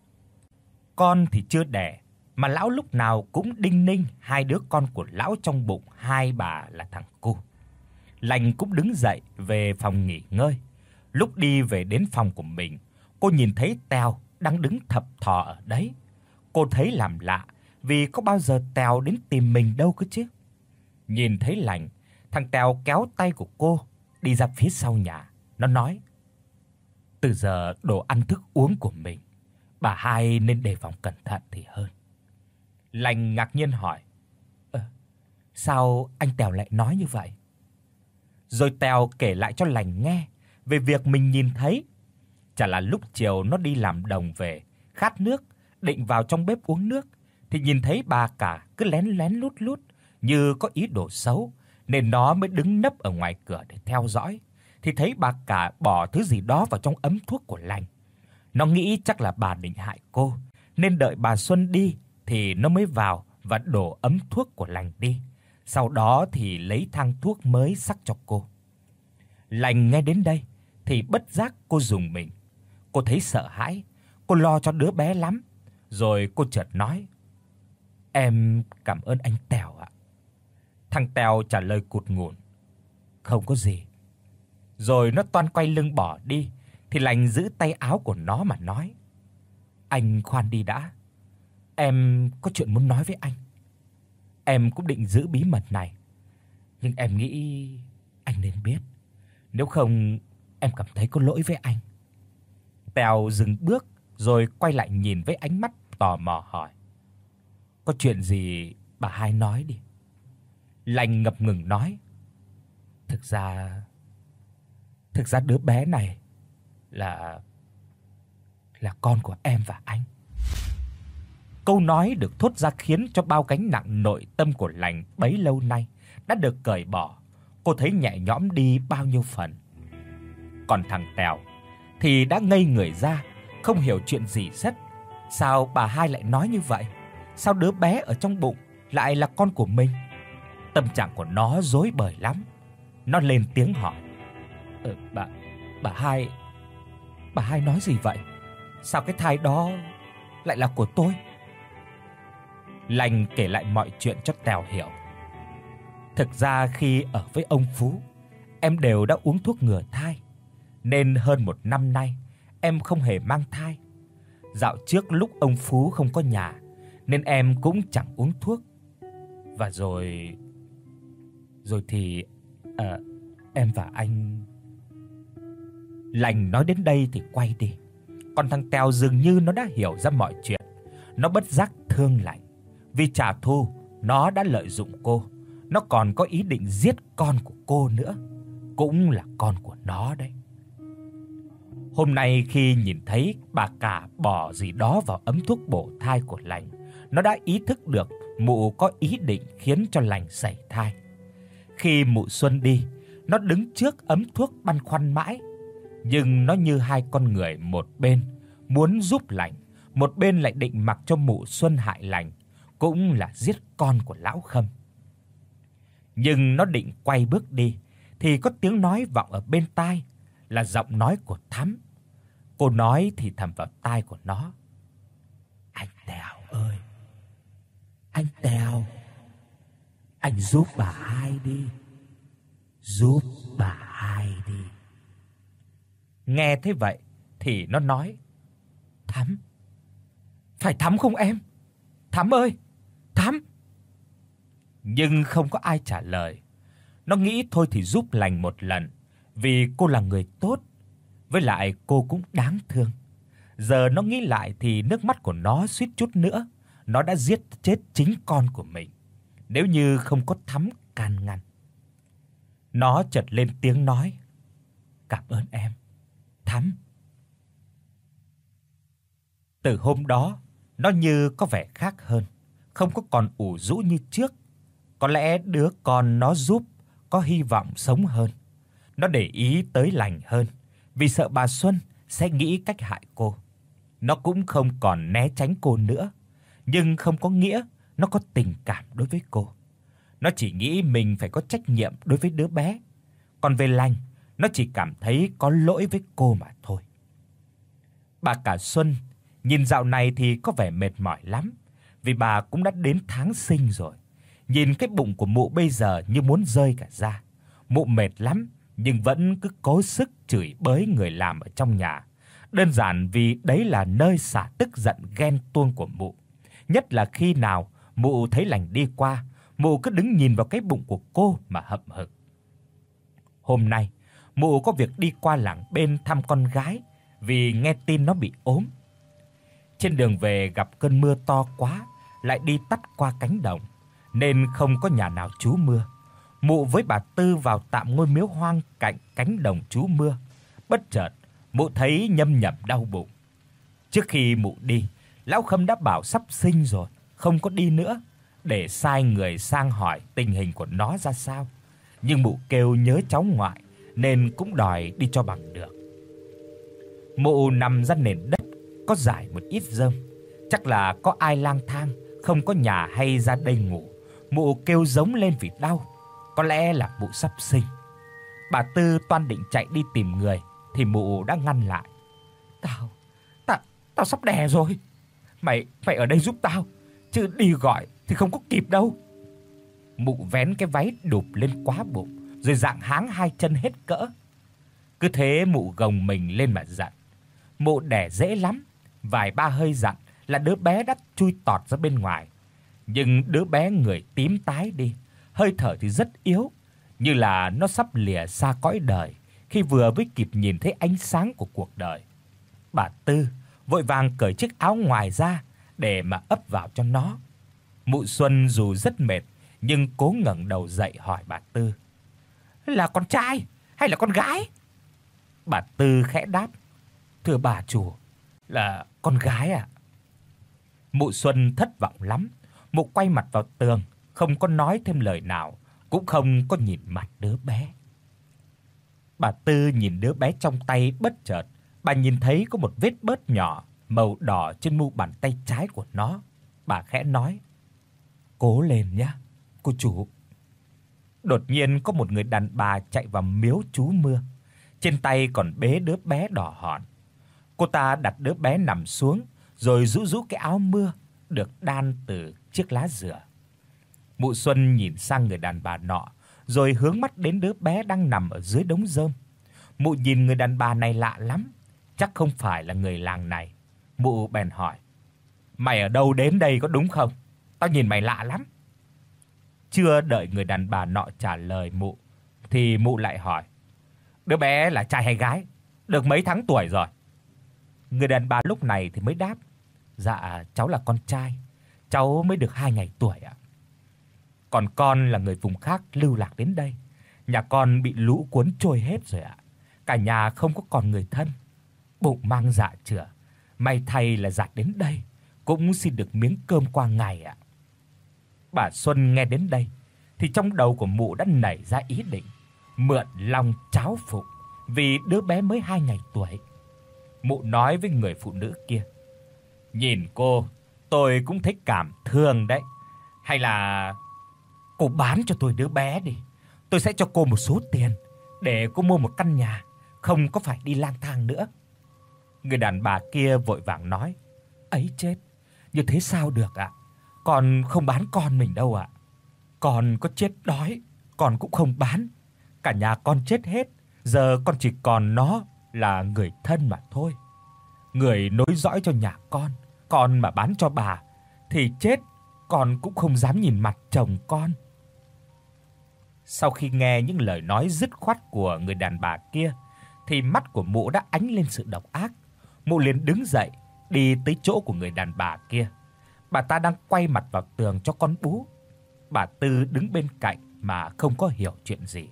Con thì chưa đẻ, mà lão lúc nào cũng đinh ninh hai đứa con của lão trong bụng hai bà là thằng cu. Lành cũng đứng dậy về phòng nghỉ ngơi. Lúc đi về đến phòng của mình, cô nhìn thấy Tèo đang đứng thập thò ở đấy. Cô thấy làm lạ, vì có bao giờ Tèo đến tìm mình đâu cơ chứ. Nhìn thấy Lành, thằng Tèo kéo tay của cô đi ra phía sau nhà. Nó nói: "Từ giờ đồ ăn thức uống của mình, bà hai nên đề phòng cẩn thận thì hơn." Lành ngạc nhiên hỏi: "Ờ, sao anh Tèo lại nói như vậy?" Rồi Tèo kể lại cho Lành nghe về việc mình nhìn thấy. Chả là lúc chiều nó đi làm đồng về, khát nước, định vào trong bếp uống nước thì nhìn thấy bà cả cứ lén lén lút lút như có ý đồ xấu, nên nó mới đứng nấp ở ngoài cửa để theo dõi. Thì thấy bà cả bỏ thứ gì đó vào trong ấm thuốc của Lành. Nó nghĩ chắc là bà định hại cô, nên đợi bà Xuân đi thì nó mới vào và đổ ấm thuốc của Lành đi. Sau đó thì lấy thang thuốc mới sắc cho cô. Lành nghe đến đây thì bất giác cô rùng mình. Cô thấy sợ hãi, cô lo cho đứa bé lắm. Rồi cô chợt nói: "Em cảm ơn anh Tèo ạ." Thằng Tèo trả lời cụt ngùn: "Không có gì." Rồi nó toan quay lưng bỏ đi thì Lành giữ tay áo của nó mà nói: "Anh khoan đi đã. Em có chuyện muốn nói với anh. Em cũng định giữ bí mật này, nhưng em nghĩ anh nên biết, nếu không em cảm thấy có lỗi với anh." Tèo dừng bước rồi quay lại nhìn với ánh mắt tò mò hỏi: "Có chuyện gì bà hai nói đi." Lành ngập ngừng nói: "Thực ra thực ra đứa bé này là là con của em và anh." Câu nói được thốt ra khiến cho bao gánh nặng nội tâm của Lành bấy lâu nay đã được cởi bỏ. Cô thấy nhẹ nhõm đi bao nhiêu phần. Còn thằng Tèo thì đã ngây người ra, không hiểu chuyện gì hết. Sao bà hai lại nói như vậy? Sao đứa bé ở trong bụng lại là con của mình? Tâm trạng của nó rối bời lắm. Nó lên tiếng hỏi: "Ờ bà bà hai bà hai nói gì vậy? Sao cái thai đó lại là của tôi?" Lành kể lại mọi chuyện cho Tèo hiểu. Thực ra khi ở với ông Phú, em đều đã uống thuốc ngừa thai, nên hơn một năm nay em không hề mang thai. Dạo trước lúc ông Phú không có nhà nên em cũng chẳng uống thuốc. Và rồi rồi thì à, em và anh. Lành nói đến đây thì quay đi. Còn thằng Tèo dường như nó đã hiểu ra mọi chuyện. Nó bất giác thương Lành. Vì trả thù, nó đã lợi dụng cô. Nó còn có ý định giết con của cô nữa, cũng là con của nó đấy. Hôm nay khi nhìn thấy bà cả bỏ gì đó vào ấm thuốc bổ thai của Lành, nó đã ý thức được mụ có ý định khiến cho Lành sảy thai. Khi mụ Xuân đi, nó đứng trước ấm thuốc băn khoăn mãi, nhưng nó như hai con người, một bên muốn giúp Lành, một bên lại định mặc cho mụ Xuân hại Lành, cũng là giết con của lão Khâm. Nhưng nó định quay bước đi thì có tiếng nói vọng ở bên tai, là giọng nói của Thắm. Cô nói thì thầm vào tai của nó: "Anh Tèo ơi, anh Tèo, anh giúp bà hai đi, giúp bà hai đi." Nghe thế vậy thì nó nói: "Thắm, phải Thắm không em? Thắm ơi, Thắm." Nhưng không có ai trả lời. Nó nghĩ thôi thì giúp Lành một lần, vì cô là người tốt, với lại cô cũng đáng thương. Giờ nó nghĩ lại thì nước mắt của nó suýt chút nữa nó đã giết chết chính con của mình, nếu như không có Thắm can ngăn. Nó chợt lên tiếng nói: "Cảm ơn em, Thắm." Từ hôm đó, nó như có vẻ khác hơn, không có còn ủ rũ như trước. Có lẽ đứa con nó giúp có hy vọng sống hơn. Nó để ý tới Lành hơn, vì sợ bà Xuân sẽ nghĩ cách hại cô. Nó cũng không còn né tránh cô nữa, nhưng không có nghĩa nó có tình cảm đối với cô. Nó chỉ nghĩ mình phải có trách nhiệm đối với đứa bé. Còn về Lành, nó chỉ cảm thấy có lỗi với cô mà thôi. Bà cả Xuân nhìn dạo này thì có vẻ mệt mỏi lắm, vì bà cũng đã đến tháng sinh rồi. Nhìn cái bụng của mụ bây giờ như muốn rơi cả ra. Mụ mệt lắm nhưng vẫn cứ cố sức chửi bới người làm ở trong nhà, đơn giản vì đấy là nơi xả tức giận ghen tuông của mụ. Nhất là khi nào mụ thấy Lành đi qua, mụ cứ đứng nhìn vào cái bụng của cô mà hậm hực. Hôm nay, mụ có việc đi qua làng bên thăm con gái, vì nghe tin nó bị ốm. Trên đường về gặp cơn mưa to quá, lại đi tắt qua cánh đồng, nên không có nhà nào trú mưa. Mụ với bà Tư vào tạm ngôi miếu hoang cạnh cánh đồng trú mưa. Bất chợt, mụ thấy nhâm nhẩm đau bụng. Trước khi mụ đi, lão Khâm đã bảo sắp sinh rồi, không có đi nữa, để sai người sang hỏi tình hình của nó ra sao. Nhưng mụ kêu nhớ cháu ngoại nên cũng đòi đi cho bằng được. Mụ nằm ra nền đất có rải một ít rơm, chắc là có ai lang thang không có nhà hay ra đây ngủ. Mụ kêu giống lên vì đau, có lẽ là mụ sắp sinh. Bà Tư toan định chạy đi tìm người thì mụ đã ngăn lại. "Tao, tao, tao sắp đẻ rồi. Mày, mày ở đây giúp tao, chứ đi gọi thì không có kịp đâu." Mụ vén cái váy đụp lên quá bụng, rồi dạng háng hai chân hết cỡ. Cứ thế mụ gồng mình lên mà dặn. Mụ đẻ dễ lắm, vài ba hơi dặn là đứa bé đã chui tọt ra bên ngoài. Nhưng đứa bé người tím tái đi, hơi thở thì rất yếu, như là nó sắp lìa xa cõi đời khi vừa mới kịp nhìn thấy ánh sáng của cuộc đời. Bà Tư vội vàng cởi chiếc áo ngoài ra để mà ấp vào cho nó. Mụ Xuân dù rất mệt nhưng cố ngẩng đầu dậy hỏi bà Tư: "Là con trai hay là con gái?" Bà Tư khẽ đáp: "Thưa bà chủ, là con gái ạ." Mụ Xuân thất vọng lắm, mụ quay mặt vào tường, không có nói thêm lời nào, cũng không có nhìn mặt đứa bé. Bà Tư nhìn đứa bé trong tay, bất chợt bà nhìn thấy có một vết bớt nhỏ màu đỏ trên mu bàn tay trái của nó. Bà khẽ nói: "Cố lên nhé, cô chủ." Đột nhiên có một người đàn bà chạy vào miếu chú Mưa, trên tay còn bế đứa bé đỏ hòn. Cô ta đặt đứa bé nằm xuống rồi rũ rũ cái áo mưa được đan từ chiếc lá dừa. Mụ Xuân nhìn sang người đàn bà nọ, rồi hướng mắt đến đứa bé đang nằm ở dưới đống rơm. Mụ nhìn người đàn bà này lạ lắm, chắc không phải là người làng này. Mụ bèn hỏi: "Mày ở đâu đến đây có đúng không? Tao nhìn mày lạ lắm." Chưa đợi người đàn bà nọ trả lời mụ thì mụ lại hỏi: "Đứa bé là trai hay gái? Được mấy tháng tuổi rồi?" Người đàn bà lúc này thì mới đáp: "Dạ, cháu là con trai, cháu mới được hai ngày tuổi ạ. Còn con là người vùng khác lưu lạc đến đây, nhà con bị lũ cuốn trôi hết rồi ạ. Cả nhà không có còn người thân, bụng mang dạ chửa, may thay là dạt đến đây, cũng xin được miếng cơm qua ngày ạ." Bà Xuân nghe đến đây thì trong đầu của mụ đã nảy ra ý định mượn lòng cháo phục vì đứa bé mới hai ngày tuổi. Mụ nói với người phụ nữ kia: "Nhìn cô, tôi cũng thấy cảm thương đấy. Hay là cô bán cho tôi đứa bé đi, tôi sẽ cho cô một số tiền để cô mua một căn nhà, không có phải đi lang thang nữa." Người đàn bà kia vội vàng nói: "Ấy chết, như thế sao được ạ? Con không bán con mình đâu ạ. Con có chết đói, con cũng không bán. Cả nhà con chết hết, giờ con chỉ còn nó là người thân mà thôi. Người nối dõi cho nhà con, con mà bán cho bà thì chết, con cũng không dám nhìn mặt chồng con." Sau khi nghe những lời nói dứt khoát của người đàn bà kia thì mắt của mụ đã ánh lên sự độc ác. Mụ liền đứng dậy, đi tới chỗ của người đàn bà kia. Bà ta đang quay mặt vào tường cho con bú. Bà Tư đứng bên cạnh mà không có hiểu chuyện gì.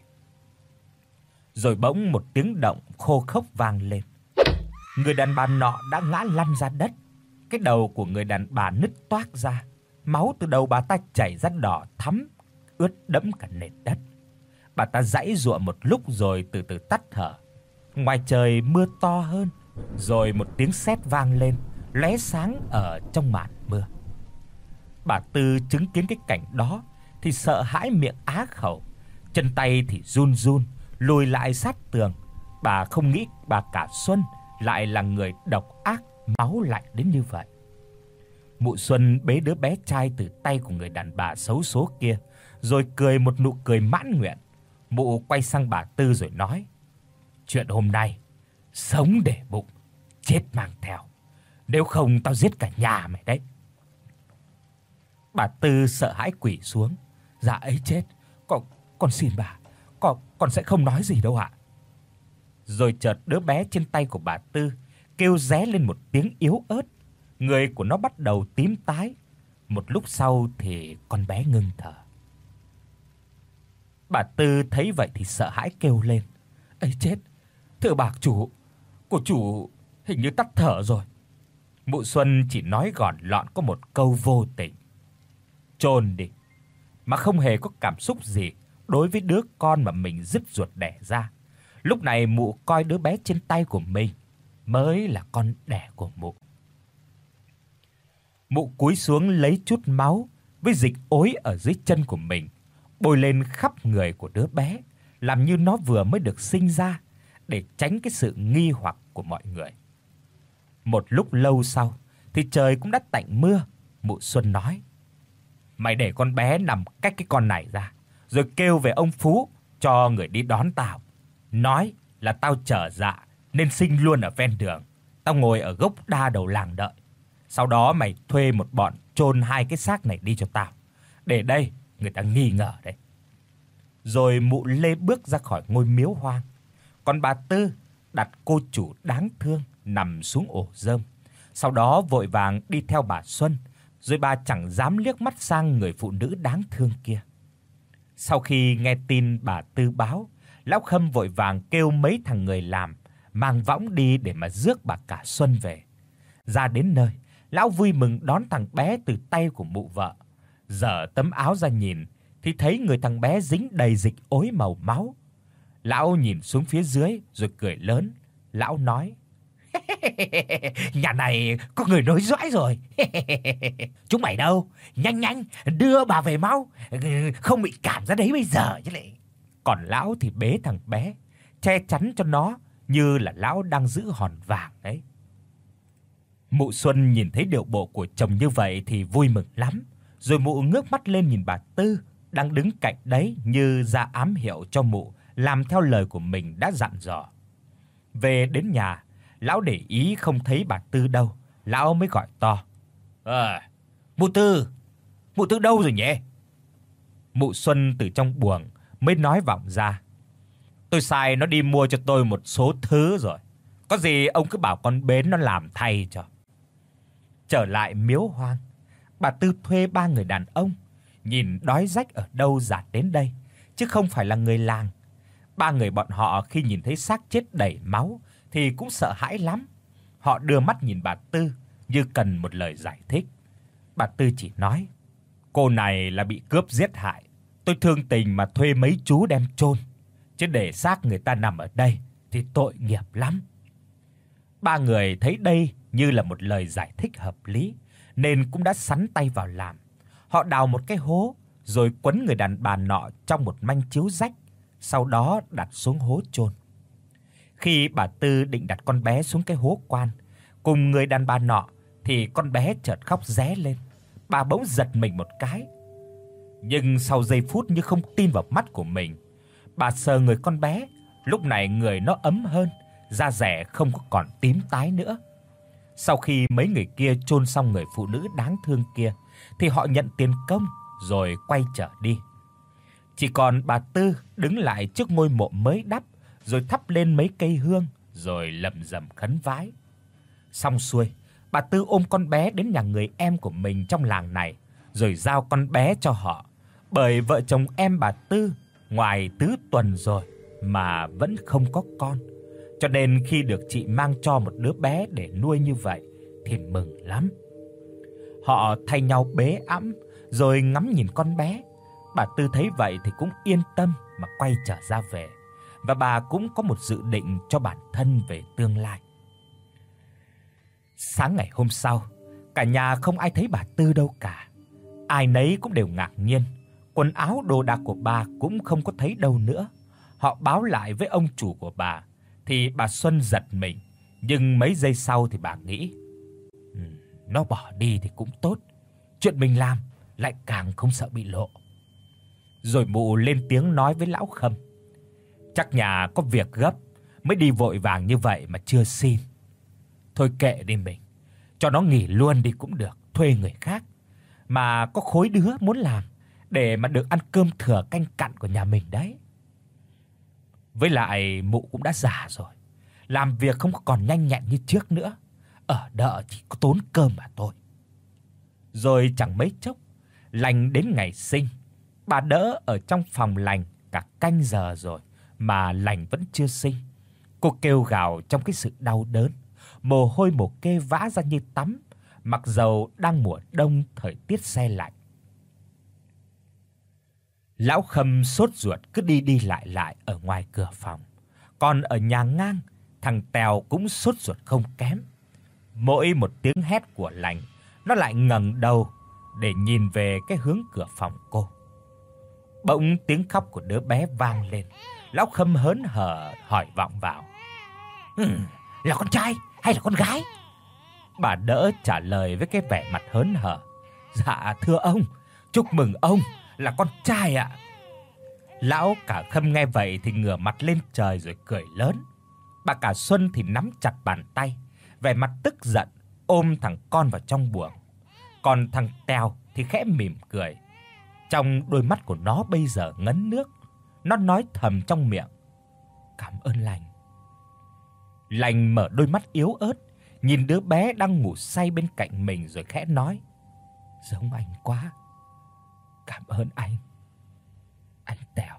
Rồi bỗng một tiếng động khô khốc vang lên. Người đàn bà nọ đã ngã lăn ra đất. Cái đầu của người đàn bà nứt toác ra, máu từ đầu bà ta chảy ra đỏ thắm, ướt đẫm cả nền đất. Bà ta giãy giụa một lúc rồi từ từ tắt thở. Ngoài trời mưa to hơn, rồi một tiếng sét vang lên, lóe sáng ở trong màn mưa. Bà Tư chứng kiến cái cảnh đó thì sợ hãi miệng á khẩu, chân tay thì run run, lùi lại sát tường. Bà không nghĩ bà cả Xuân lại là người độc ác, máu lạnh đến như vậy. Mụ Xuân bế đứa bé trai từ tay của người đàn bà xấu số kia, rồi cười một nụ cười mãn nguyện. Mụ quay sang bà Tư rồi nói: "Chuyện hôm nay, sống để bụng, chết mang theo. Nếu không tao giết cả nhà mày đấy." Bà Tư sợ hãi quỳ xuống: "Dạ ấy chết, con con xin bà, con con sẽ không nói gì đâu ạ." Rồi chợt đứa bé trên tay của bà Tư kêu ré lên một tiếng yếu ớt, người của nó bắt đầu tím tái. Một lúc sau thì con bé ngưng thở. Bà Tư thấy vậy thì sợ hãi kêu lên: "Ấy chết, thưa bà chủ, cô chủ hình như tắt thở rồi." Mụ Xuân chỉ nói gọn lọn có một câu vô tình: "Chôn đi." Mà không hề có cảm xúc gì đối với đứa con mà mình dứt ruột đẻ ra. Lúc này mụ coi đứa bé trên tay của mình mới là con đẻ của mụ. Mụ cúi xuống lấy chút máu với dịch ối ở dưới chân của mình, bôi lên khắp người của đứa bé, làm như nó vừa mới được sinh ra, để tránh cái sự nghi hoặc của mọi người. Một lúc lâu sau thì trời cũng đã tạnh mưa. Mụ Xuân nói: Mày để con bé nằm cách cái con này ra, rồi kêu về ông Phú cho người đi đón tao. Nói là tao trở dạ nên sinh luôn ở ven đường. Tao ngồi ở gốc đa đầu làng đợi. Sau đó mày thuê một bọn chôn hai cái xác này đi cho tao. Để đây người ta nghi ngờ đấy. Rồi mụ lê bước ra khỏi ngôi miếu hoang. Còn bà Tư đặt cô chủ đáng thương nằm xuống ổ rơm. Sau đó vội vàng đi theo bà Xuân, rồi bà chẳng dám liếc mắt sang người phụ nữ đáng thương kia. Sau khi nghe tin bà Tư báo, lão Khâm vội vàng kêu mấy thằng người làm mang võng đi để mà rước bà cả Xuân về. Ra đến nơi, lão vui mừng đón thằng bé từ tay của mụ vợ. Giở tấm áo ra nhìn thì thấy người thằng bé dính đầy dịch ối màu máu. Lão nhìn xuống phía dưới rồi cười lớn. Lão nói: "Nhà này có người nối dõi rồi. Chúng mày đâu, nhanh nhanh đưa bà về mau, không bị cảm ra đấy bây giờ chứ lại." Còn lão thì bế thằng bé, che chắn cho nó như là lão đang giữ hòn vàng đấy. Mụ Xuân nhìn thấy điệu bộ của chồng như vậy thì vui mừng lắm, rồi mụ ngước mắt lên nhìn bà Tư đang đứng cạnh đấy như ra ám hiệu cho mụ làm theo lời của mình đã dặn dò. Về đến nhà, lão để ý không thấy bà Tư đâu, lão mới gọi to: "Ờ, mụ Tư, mụ Tư đâu rồi nhỉ?" Mụ Xuân từ trong buồng mới nói vọng ra: "Tôi sai nó đi mua cho tôi một số thứ rồi. Có gì ông cứ bảo con bến nó làm thay cho." Trở lại miếu hoang, bà Tư thuê ba người đàn ông, nhìn đói rách ở đâu dạt đến đây, chứ không phải là người làng. Ba người bọn họ khi nhìn thấy xác chết đầy máu thì cũng sợ hãi lắm. Họ đưa mắt nhìn bà Tư như cần một lời giải thích. Bà Tư chỉ nói: "Cô này là bị cướp giết hại. Tôi thương tình mà thuê mấy chú đem chôn, chứ để xác người ta nằm ở đây thì tội nghiệp lắm." Ba người thấy đây như là một lời giải thích hợp lý nên cũng đã sắn tay vào làm. Họ đào một cái hố rồi quấn người đàn bà nọ trong một manh chiếu rách, sau đó đặt xuống hố chôn. Khi bà Tư định đặt con bé xuống cái hố quan cùng người đàn bà nọ thì con bé chợt khóc ré lên. Bà bỗng giật mình một cái. Nhưng sau giây phút như không tin vào mắt của mình, bà sờ người con bé, lúc này người nó ấm hơn, da dẻ không có còn tím tái nữa. Sau khi mấy người kia chôn xong người phụ nữ đáng thương kia thì họ nhận tiền công rồi quay trở đi. Chỉ còn bà Tư đứng lại trước ngôi mộ mới đắp, rồi thắp lên mấy cây hương rồi lẩm rẩm khấn vái. Xong xuôi, bà Tư ôm con bé đến nhà người em của mình trong làng này, rồi giao con bé cho họ. Bởi vợ chồng em bà Tư ngoài tứ tuần rồi mà vẫn không có con, cho nên khi được chị mang cho một đứa bé để nuôi như vậy thì mừng lắm. Họ thay nhau bế ẵm rồi ngắm nhìn con bé. Bà Tư thấy vậy thì cũng yên tâm mà quay trở ra về, và bà cũng có một dự định cho bản thân về tương lai. Sáng ngày hôm sau, cả nhà không ai thấy bà Tư đâu cả. Ai nấy cũng đều ngạc nhiên, quần áo đồ đạc của bà cũng không có thấy đâu nữa. Họ báo lại với ông chủ của bà thì bà Xuân giật mình, nhưng mấy giây sau thì bà nghĩ, ừ, nó bỏ đi thì cũng tốt, chuyện mình làm lại càng không sợ bị lộ. Rồi mụ lên tiếng nói với lão Khâm: "Chắc nhà có việc gấp mới đi vội vàng như vậy mà chưa xin. Thôi kệ đi mình, cho nó nghỉ luôn đi cũng được, thuê người khác. Mà có khối đứa muốn làm để mà được ăn cơm thừa canh cặn của nhà mình đấy. Với lại mụ cũng đã già rồi, làm việc không có còn nhanh nhẹn như trước nữa, ở đợ chỉ có tốn cơm mà thôi." Rồi chẳng mấy chốc, lành đến ngày sinh. Bà đỡ ở trong phòng lành cả canh giờ rồi mà lành vẫn chưa sinh. Cô kêu gào trong cái sự đau đớn, mồ hôi mồ kê vã ra như tắm, mặc dầu đang mùa đông thời tiết se lạnh. Lão Khâm sốt ruột cứ đi đi lại lại ở ngoài cửa phòng. Còn ở nhà ngang, thằng Tèo cũng sốt ruột không kém. Mỗi một tiếng hét của lành, nó lại ngẩng đầu để nhìn về cái hướng cửa phòng cô. Bỗng tiếng khóc của đứa bé vang lên. Lão Khâm hớn hở hỏi vọng vào: "Ừ, là con trai hay là con gái?" Bà đỡ trả lời với cái vẻ mặt hớn hở: "Dạ thưa ông, Chúc mừng ông là con trai ạ." Lão Cả Khâm nghe vậy thì ngửa mặt lên trời rồi cười lớn. Bà Cả Xuân thì nắm chặt bàn tay, vẻ mặt tức giận, ôm thằng con vào trong buồng. Còn thằng Tèo thì khẽ mỉm cười. Trong đôi mắt của nó bây giờ ngấn nước, nó nói thầm trong miệng: "Cảm ơn Lành." Lành mở đôi mắt yếu ớt, nhìn đứa bé đang ngủ say bên cạnh mình rồi khẽ nói: "Giống anh quá. Cảm ơn anh, anh Tèo."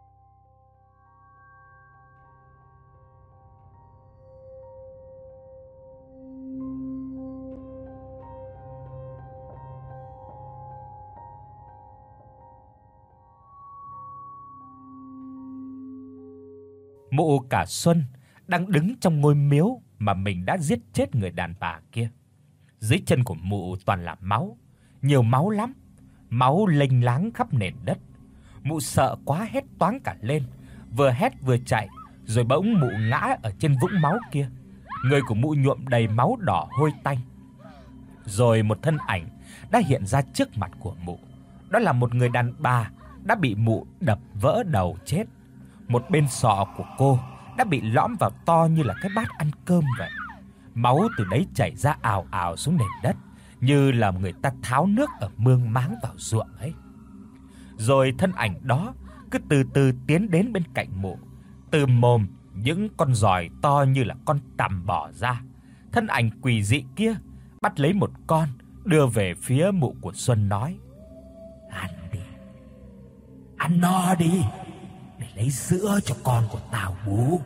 Mụ Cả Xuân đang đứng trong ngôi miếu mà mình đã giết chết người đàn bà kia. Dưới chân của mụ toàn là máu, nhiều máu lắm, máu lênh láng khắp nền đất. Mụ sợ quá hét toáng cả lên, vừa hét vừa chạy, rồi bỗng mụ ngã ở trên vũng máu kia. Người của mụ nhuộm đầy máu đỏ hôi tanh. Rồi một thân ảnh đã hiện ra trước mặt của mụ. Đó là một người đàn bà đã bị mụ đập vỡ đầu chết. Một bên sọ của cô đã bị lõm vào to như là cái bát ăn cơm vậy. Máu từ đấy chảy ra ào ào xuống nền đất, như là người ta tháo nước ở mương máng vào ruộng ấy. Rồi thân ảnh đó cứ từ từ tiến đến bên cạnh mụ, từ mồm những con giòi to như là con tằm bò ra. Thân ảnh quỷ dị kia bắt lấy một con, đưa về phía mụ của Xuân nói: "Ăn đi, ăn no đi, để lấy sữa cho con của tao bú."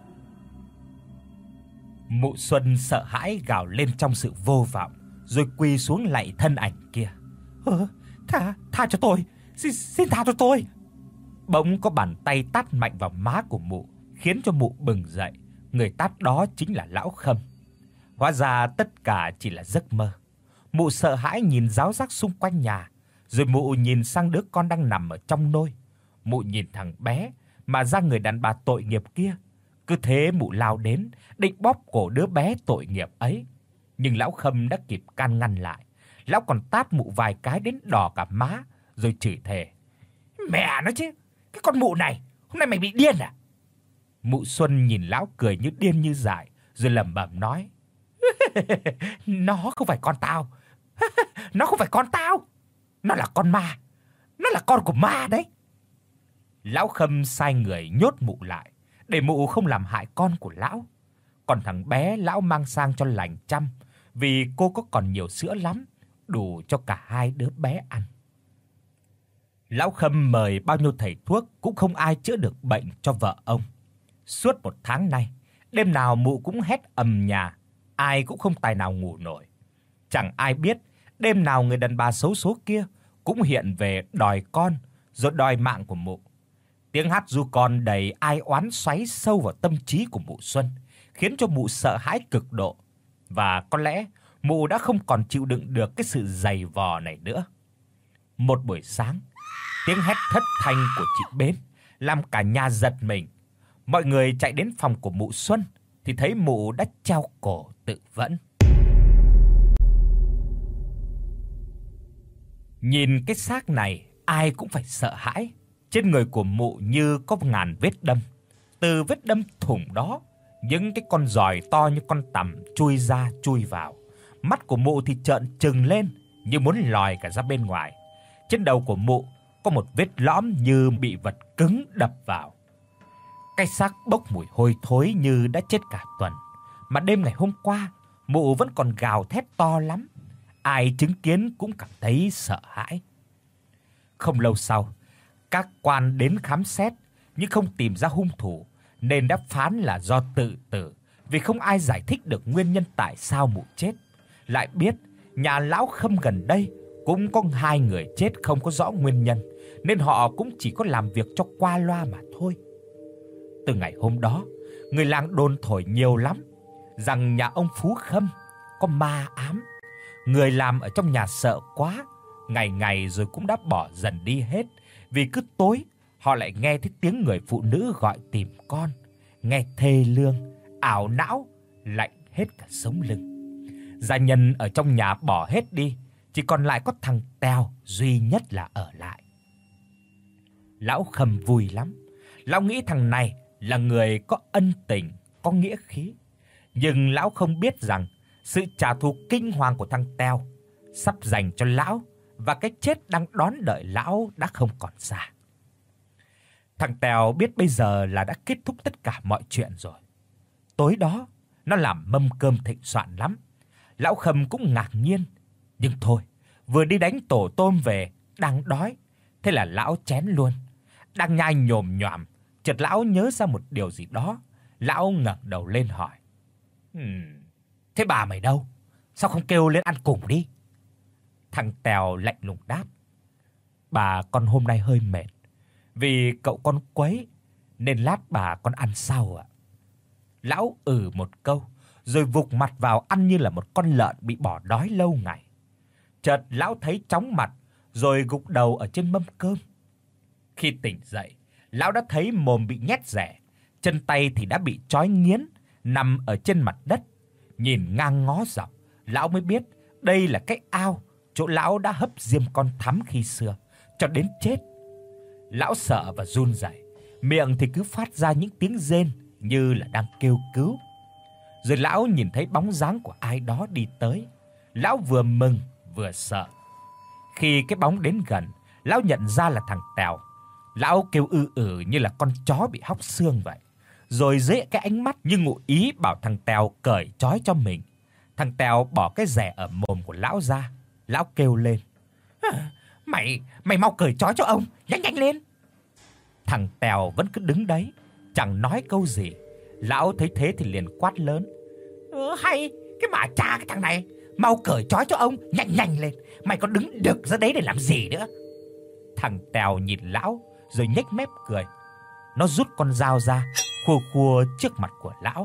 Mụ Xuân sợ hãi gào lên trong sự vô vọng, rồi quỳ xuống lạy thân ảnh kia. "Ơ, tha, tha cho tôi, xin, xin tha cho tôi." Bỗng có bàn tay tát mạnh vào má của mụ, khiến cho mụ bừng dậy. Người tát đó chính là Lão Khâm. Hóa ra tất cả chỉ là giấc mơ. Mụ sợ hãi nhìn ráo rác xung quanh nhà, rồi mụ nhìn sang đứa con đang nằm ở trong nôi. Mụ nhìn thằng bé mà ra người đàn bà tội nghiệp kia. Cứ thế mụ lao đến, định bóp cổ đứa bé tội nghiệp ấy. Nhưng Lão Khâm đã kịp can ngăn lại. Lão còn tát mụ vài cái đến đỏ cả má, rồi chửi thề: "Mẹ nó chứ, cái con mụ này, hôm nay mày bị điên à?" Mụ Xuân nhìn lão cười như điên như dại, rồi lẩm bẩm nói: "Nó không phải con tao. Nó không phải con tao. Nó là con ma. Nó là con của ma đấy." Lão Khâm sai người nhốt mụ lại, để mụ không làm hại con của lão. Còn thằng bé lão mang sang cho Lành chăm, vì cô có còn nhiều sữa lắm, đủ cho cả hai đứa bé ăn. Lão Khâm mời bao nhiêu thầy thuốc cũng không ai chữa được bệnh cho vợ ông. Suốt một tháng nay, đêm nào mụ cũng hét ầm nhà, ai cũng không tài nào ngủ nổi. Chẳng ai biết đêm nào người đàn bà xấu số kia cũng hiện về đòi con, rồi đòi mạng của mụ. Tiếng hát ru con đầy ai oán xoáy sâu vào tâm trí của mụ Xuân, khiến cho mụ sợ hãi cực độ. Và có lẽ mụ đã không còn chịu đựng được cái sự dày vò này nữa. Một buổi sáng, tiếng hét thất thanh của chị Bến làm cả nhà giật mình. Mọi người chạy đến phòng của mụ Xuân thì thấy mụ đã treo cổ tự vẫn. Nhìn cái xác này, ai cũng phải sợ hãi. Trên người của mụ như có ngàn vết đâm. Từ vết đâm thủng đó, những cái con giòi to như con tằm chui ra chui vào. Mắt của mụ thì trợn trừng lên như muốn lòi cả ra bên ngoài. Trên đầu của mụ có một vết lõm như bị vật cứng đập vào. Cái xác bốc mùi hôi thối như đã chết cả tuần. Mà đêm ngày hôm qua, mụ vẫn còn gào thét to lắm. Ai chứng kiến cũng cảm thấy sợ hãi. Không lâu sau, các quan đến khám xét nhưng không tìm ra hung thủ, nên đã phán là do tự tử, vì không ai giải thích được nguyên nhân tại sao mụ chết. Lại biết nhà Lão Khâm gần đây cũng có hai người chết không có rõ nguyên nhân, nên họ cũng chỉ có làm việc cho qua loa mà thôi. Từ ngày hôm đó, người làng đồn thổi nhiều lắm rằng nhà ông Phú Khâm có ma ám. Người làm ở trong nhà sợ quá, ngày ngày rồi cũng đã bỏ dần đi hết, vì cứ tối họ lại nghe thấy tiếng người phụ nữ gọi tìm con, nghe thê lương, ảo não, lạnh hết cả sống lưng. Gia nhân ở trong nhà bỏ hết đi, chỉ còn lại có thằng Tèo duy nhất là ở lại. Lão Khâm vui lắm. Lão nghĩ thằng này là người có ân tình, có nghĩa khí. Nhưng lão không biết rằng sự trả thù kinh hoàng của thằng Tèo sắp dành cho lão và cái chết đang đón đợi lão đã không còn xa. Thằng Tèo biết bây giờ là đã kết thúc tất cả mọi chuyện rồi. Tối đó, nó làm mâm cơm thịnh soạn lắm. Lão Khâm cũng ngạc nhiên, nhưng thôi, vừa đi đánh tổ tôm về, đang đói, thế là lão chén luôn. Đang nhai nhồm nhoàm, chợt lão nhớ ra một điều gì đó, lão ngẩng đầu lên hỏi: "Ừm, thế bà mày đâu? Sao không kêu lên ăn cùng đi?" Thằng Tèo lạnh lùng đáp: "Bà con hôm nay hơi mệt, vì cậu con quấy nên lát bà con ăn sau ạ." Lão ừ một câu, rồi vụt mặt vào ăn như là một con lợn bị bỏ đói lâu ngày. Chợt lão thấy chóng mặt, rồi gục đầu ở trên mâm cơm. Khi tỉnh dậy, lão đã thấy mồm bị nhét rẻ, chân tay thì đã bị trói nghiến, nằm ở trên mặt đất. Nhìn ngang ngó dọc, lão mới biết đây là cái ao chỗ lão đã hấp diêm con thắm khi xưa, cho đến chết. Lão sợ và run rẩy, miệng thì cứ phát ra những tiếng rên như là đang kêu cứu. Rồi lão nhìn thấy bóng dáng của ai đó đi tới. Lão vừa mừng vừa sợ. Khi cái bóng đến gần, lão nhận ra là thằng Tèo. Lão kêu ư ử như là con chó bị hóc xương vậy. Rồi dưới cái ánh mắt như ngụ ý bảo thằng Tèo cởi trói cho mình. Thằng Tèo bỏ cái rẻ ở mồm của lão ra. Lão kêu lên: à, "Mày, mày mau cởi trói cho ông, nhanh nhanh lên." Thằng Tèo vẫn cứ đứng đấy, chẳng nói câu gì. Lão thấy thế thì liền quát lớn: "Ừ, hay, cái mà cha cái thằng này, mau cởi trói cho ông, nhanh nhanh lên, mày còn đứng đực ra đấy để làm gì nữa?" Thằng Tèo nhìn lão rồi nhếch mép cười. Nó rút con dao ra, khua khua trước mặt của lão.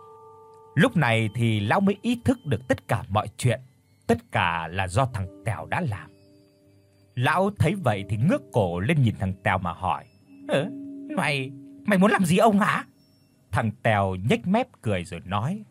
Lúc này thì lão mới ý thức được tất cả mọi chuyện, tất cả là do thằng Tèo đã làm. Lão thấy vậy thì ngước cổ lên nhìn thằng Tèo mà hỏi: "Ờ, mày, mày muốn làm gì ông hả?" Thằng Tèo nhếch mép cười rồi nói: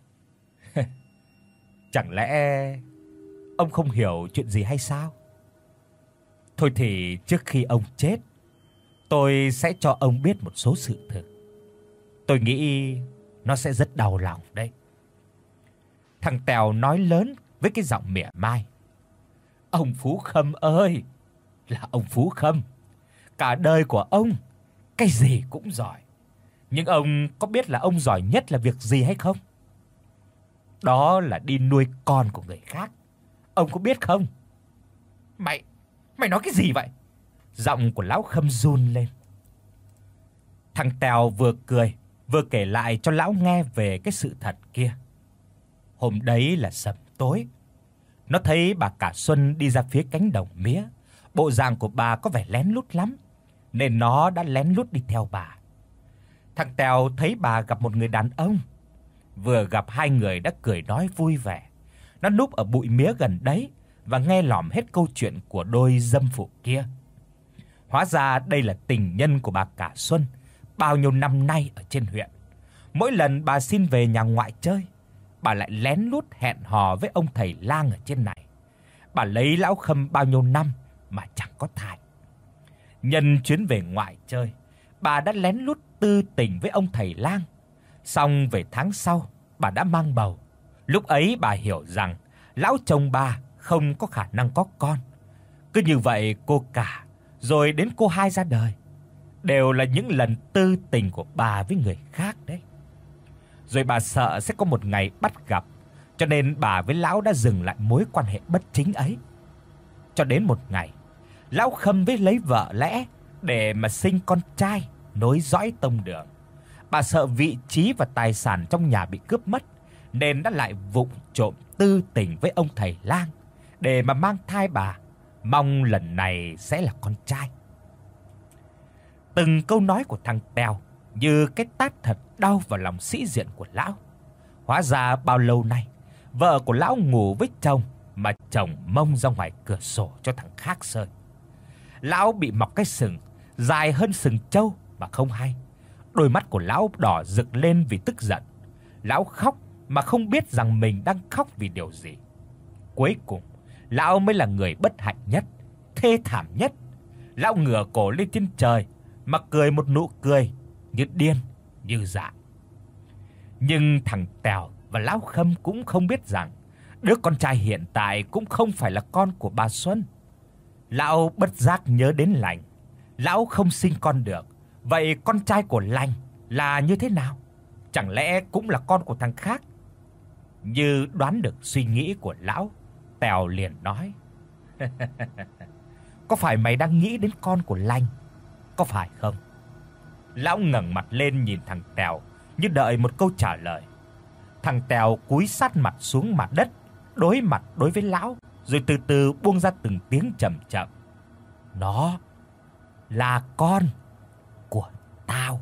"Chẳng lẽ ông không hiểu chuyện gì hay sao? Thôi thì trước khi ông chết, tôi sẽ cho ông biết một số sự thực. Tôi nghĩ nó sẽ rất đau lòng đấy." Thằng Tèo nói lớn với cái giọng mỉa mai: "Ông Phú Khâm ơi, là ông Phú Khâm. Cả đời của ông cái gì cũng giỏi. Nhưng ông có biết là ông giỏi nhất là việc gì hay không? Đó là đi nuôi con của người khác. Ông có biết không?" "Mày, mày nói cái gì vậy?" Giọng của lão Khâm run lên. Thằng Tèo vừa cười, vừa kể lại cho lão nghe về cái sự thật kia. Hôm đấy là sẩm tối. Nó thấy bà cả Xuân đi ra phía cánh đồng mía. Bộ dạng của bà có vẻ lén lút lắm, nên nó đã lén lút đi theo bà. Thằng Tèo thấy bà gặp một người đàn ông. Vừa gặp hai người đã cười nói vui vẻ. Nó núp ở bụi mía gần đấy và nghe lỏm hết câu chuyện của đôi dâm phụ kia. Hóa ra đây là tình nhân của bà cả Xuân bao nhiêu năm nay ở trên huyện. Mỗi lần bà xin về nhà ngoại chơi, bà lại lén lút hẹn hò với ông thầy lang ở trên này. Bà lấy lão Khâm bao nhiêu năm mà chẳng có thai. Nhân chuyến về ngoại chơi, bà đã lén lút tư tình với ông thầy lang. Xong về tháng sau, bà đã mang bầu. Lúc ấy bà hiểu rằng lão chồng bà không có khả năng có con. Cứ như vậy cô cả, rồi đến cô hai ra đời, đều là những lần tư tình của bà với người khác đấy. Rồi bà sợ sẽ có một ngày bắt gặp, cho nên bà với lão đã dừng lại mối quan hệ bất chính ấy. Cho đến một ngày, lão Khâm với lấy vợ lẽ để mà sinh con trai nối dõi tông đường. Bà sợ vị trí và tài sản trong nhà bị cướp mất, nên đã lại vụng trộm tư tình với ông thầy lang để mà mang thai bà, mong lần này sẽ là con trai. Từng câu nói của thằng Tèo như cái tát thật đau vào lòng sĩ diện của lão. Hóa ra bao lâu nay, vợ của lão ngủ với chồng mà chồng mông ra ngoài cửa sổ cho thằng khác sơi. Lão bị mọc cái sừng dài hơn sừng trâu mà không hay. Đôi mắt của lão đỏ rực lên vì tức giận. Lão khóc mà không biết rằng mình đang khóc vì điều gì. Cuối cùng, lão mới là người bất hạnh nhất, thê thảm nhất. Lão ngửa cổ lên trên trời mà cười một nụ cười như điên, như dại. Nhưng thằng Tèo và lão Khâm cũng không biết rằng đứa con trai hiện tại cũng không phải là con của bà Xuân. Lão bất giác nhớ đến Lành. Lão không sinh con được, vậy con trai của Lành là như thế nào? Chẳng lẽ cũng là con của thằng khác? Như đoán được suy nghĩ của lão, Tèo liền nói: "Có phải mày đang nghĩ đến con của Lành, có phải không?" Lão ngẩng mặt lên nhìn thằng Tèo như đợi một câu trả lời. Thằng Tèo cúi sát mặt xuống mặt đất, đối mặt đối với lão, rồi từ từ buông ra từng tiếng chậm chậm: "Nó là con của tao."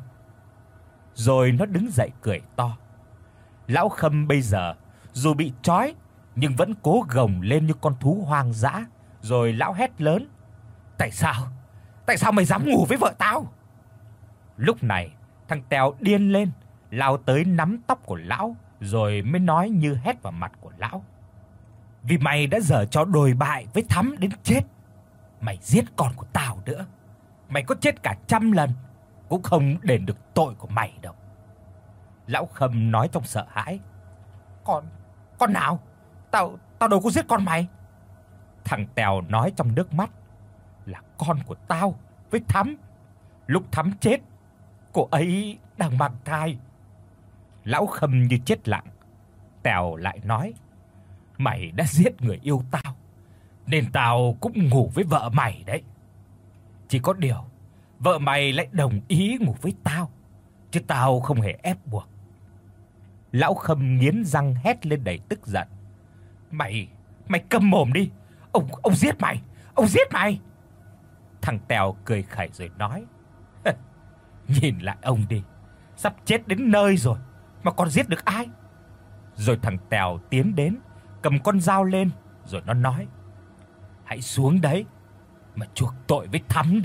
Rồi nó đứng dậy cười to. Lão Khâm bây giờ dù bị trói nhưng vẫn cố gồng lên như con thú hoang dã, rồi lão hét lớn: "Tại sao? Tại sao mày dám ngủ với vợ tao?" Lúc này, thằng Tèo điên lên, lao tới nắm tóc của lão, rồi mới nói như hét vào mặt của lão: "Vì mày đã giở trò đồi bại với Thắm đến chết. Mày giết con của tao nữa, mày có chết cả trăm lần cũng không đền được tội của mày đâu." Lão Khâm nói trong sợ hãi: "Con, con nào? Tao tao đâu có giết con mày." Thằng Tèo nói trong nước mắt: "Là con của tao với Thắm. Lúc Thắm chết, cô ấy đang mang thai." Lão Khâm như chết lặng. Tèo lại nói: "Mày đã giết người yêu tao, nên tao cũng ngủ với vợ mày đấy. Chỉ có điều, vợ mày lại đồng ý ngủ với tao, chứ tao không hề ép buộc." Lão Khâm nghiến răng hét lên đầy tức giận: "Mày, mày câm mồm đi. Ông ông giết mày, ông giết mày." Thằng Tèo cười khẩy rồi nói: "Nhìn lại ông đi, sắp chết đến nơi rồi mà còn giết được ai?" Rồi thằng Tèo tiến đến, cầm con dao lên, rồi nó nói: "Hãy xuống đấy mà chuộc tội với Thắm đi."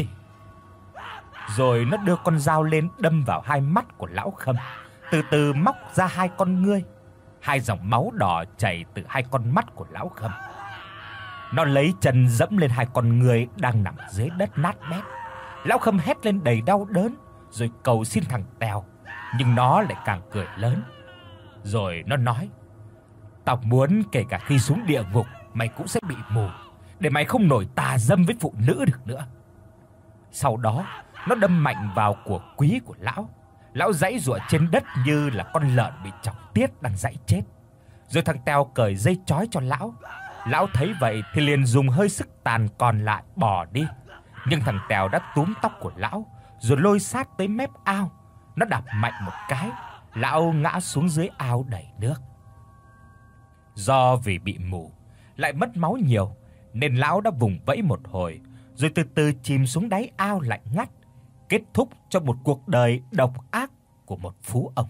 Rồi nó đưa con dao lên đâm vào hai mắt của lão Khâm, từ từ móc ra hai con ngươi. Hai dòng máu đỏ chảy từ hai con mắt của lão Khâm. Nó lấy chân giẫm lên hai con ngươi đang nằm dưới đất nát bét. Lão Khâm hét lên đầy đau đớn, rồi cầu xin thằng Tèo, nhưng nó lại càng cười lớn. Rồi nó nói: "Tao muốn kể cả khi xuống địa ngục mày cũng sẽ bị mù, để mày không nổi tà dâm với phụ nữ được nữa." Sau đó, nó đâm mạnh vào của quý của lão. Lão giãy giụa trên đất như là con lợn bị chọc tiết đang giãy chết. Rồi thằng Tèo cởi dây trói cho lão. Lão thấy vậy thì liền dùng hơi sức tàn còn lại bỏ đi. Nhưng thằng Tèo đã túm tóc của lão, rồi lôi sát tới mép ao. Nó đạp mạnh một cái, lão ngã xuống dưới ao đầy nước. Do vì bị mù, lại mất máu nhiều, nên lão đã vùng vẫy một hồi, rồi từ từ chìm xuống đáy ao lạnh ngắt, kết thúc cho một cuộc đời độc ác của một phú ông.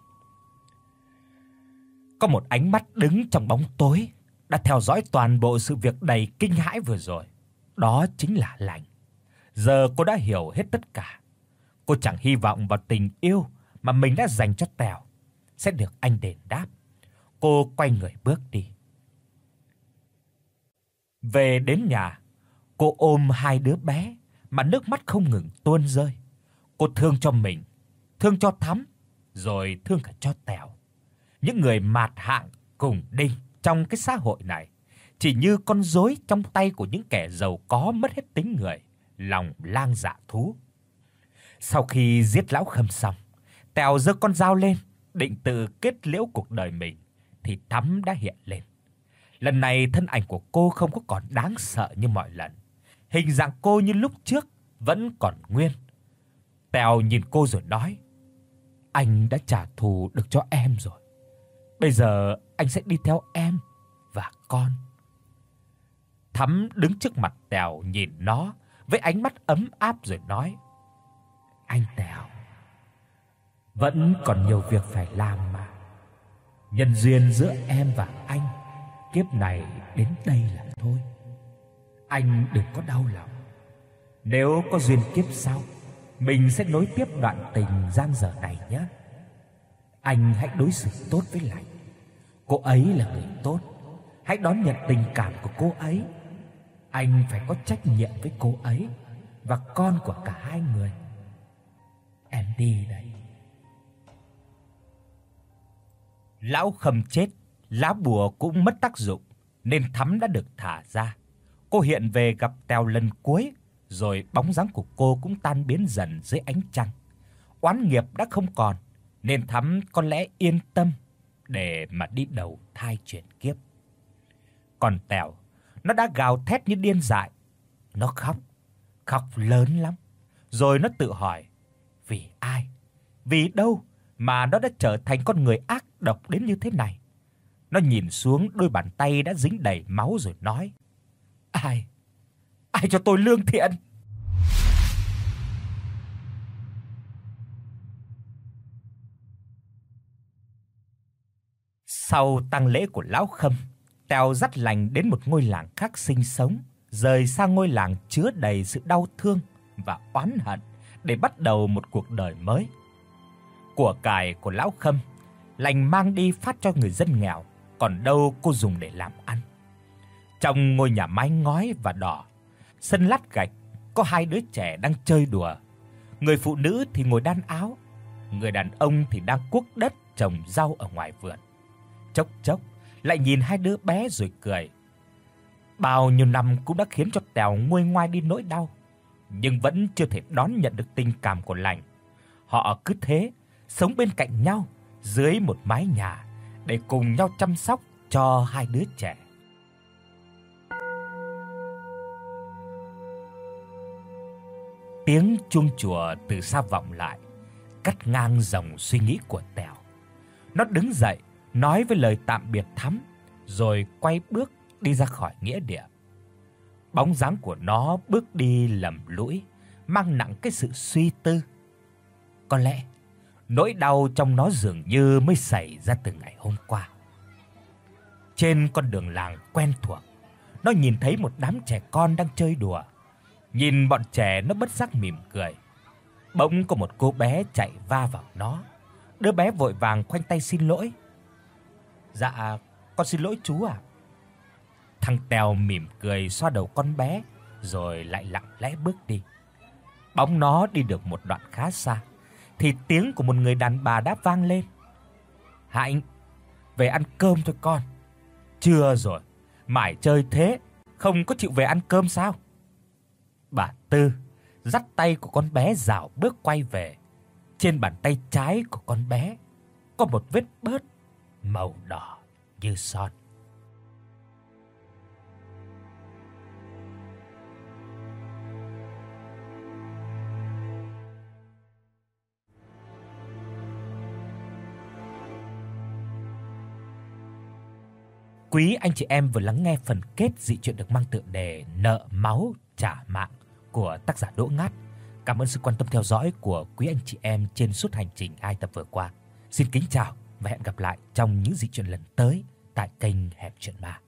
Có một ánh mắt đứng trong bóng tối đã theo dõi toàn bộ sự việc đầy kinh hãi vừa rồi. Đó chính là Lành. Giờ cô đã hiểu hết tất cả. Cô chẳng hy vọng vào tình yêu mà mình đã dành cho Tèo sẽ được anh đền đáp. Cô quay người bước đi. Về đến nhà, cô ôm hai đứa bé mà nước mắt không ngừng tuôn rơi. Cô thương cho mình, thương cho Thắm, rồi thương cả cho Tèo. Những người mạt hạng cùng đinh trong cái xã hội này chỉ như con rối trong tay của những kẻ giàu có mất hết tính người, lòng lang dạ thú. Sau khi giết lão Khâm xong, Tèo giơ con dao lên định tự kết liễu cuộc đời mình thì Thắm đã hiện lên. Lần này thân ảnh của cô không có còn đáng sợ như mọi lần. Hình dạng cô như lúc trước vẫn còn nguyên. Tèo nhìn cô rồi nói: "Anh đã trả thù được cho em rồi. Bây giờ anh sẽ đi theo em và con." Thắm đứng trước mặt Tèo nhìn nó với ánh mắt ấm áp rồi nói: "Anh Tèo, vẫn còn nhiều việc phải làm mà. Nhân duyên giữa em và anh kiếp này đến đây là thôi. Anh đừng có đau lòng. Nếu có duyên kiếp sau, mình sẽ nối tiếp đoạn tình dang dở này nhé. Anh hãy đối xử tốt với Lành. Cô ấy là người tốt. Hãy đón nhận tình cảm của cô ấy. Anh phải có trách nhiệm với cô ấy và con của cả hai người. Em đi đây." Lão Khâm chết, lá bùa cũng mất tác dụng nên Thắm đã được thả ra. Cô hiện về gặp Tèo lần cuối, rồi bóng dáng của cô cũng tan biến dần dưới ánh trăng. Oán nghiệp đã không còn nên Thắm có lẽ yên tâm để mà đi đầu thai chuyển kiếp. Còn Tèo, nó đã gào thét như điên dại. Nó khóc, khóc lớn lắm. Rồi nó tự hỏi, vì ai, vì đâu mà nó đã trở thành con người ác độc đến như thế này. Nó nhìn xuống đôi bàn tay đã dính đầy máu rồi nói, Ai, ai cho tôi lương thiện? Sau tang lễ của lão Khâm, Tèo dắt Lành đến một ngôi làng khác sinh sống, rời xa ngôi làng chứa đầy sự đau thương và oán hận để bắt đầu một cuộc đời mới. Của cải của lão Khâm, Lành mang đi phát cho người dân nghèo, còn đâu cô dùng để làm ăn. Trong ngôi nhà mái ngói và đỏ, sân lát gạch, có hai đứa trẻ đang chơi đùa. Người phụ nữ thì ngồi đan áo, người đàn ông thì đang cuốc đất trồng rau ở ngoài vườn. Chốc chốc lại nhìn hai đứa bé rồi cười. Bao nhiêu năm cũng đã khiến cho Tèo nguôi ngoai đi nỗi đau, nhưng vẫn chưa thể đón nhận được tình cảm của Lành. Họ cứ thế sống bên cạnh nhau dưới một mái nhà để cùng nhau chăm sóc cho hai đứa trẻ. Tiếng chuông chùa từ xa vọng lại, cắt ngang dòng suy nghĩ của Tèo. Nó đứng dậy, nói với lời tạm biệt Thắm, rồi quay bước đi ra khỏi nghĩa địa. Bóng dáng của nó bước đi lầm lũi, mang nặng cái sự suy tư. Có lẽ nỗi đau trong nó dường như mới xảy ra từ ngày hôm qua. Trên con đường làng quen thuộc, nó nhìn thấy một đám trẻ con đang chơi đùa. Nhìn bọn trẻ nó bất giác mỉm cười. Bỗng có một cô bé chạy va vào nó. Đứa bé vội vàng khoanh tay xin lỗi. Dạ, con xin lỗi chú ạ. Thằng Tèo mỉm cười xoa đầu con bé rồi lại lặng lẽ bước đi. Bóng nó đi được một đoạn khá xa thì tiếng của một người đàn bà đã vang lên. Hạnh, về ăn cơm thôi con. Trưa rồi, mải chơi thế, không có chịu về ăn cơm sao? Bà Tư dắt tay của con bé rảo bước quay về. Trên bàn tay trái của con bé có một vết bớt màu đỏ như son. Quý anh chị em vừa lắng nghe phần kết dị truyện được mang tựa đề Nợ máu trả mạng của tác giả Đỗ Ngát. Cảm ơn sự quan tâm theo dõi của quý anh chị em trên suốt hành trình hai tập vừa qua. Xin kính chào và hẹn gặp lại trong những dị truyện lần tới tại kênh Hẻm Truyện Ma.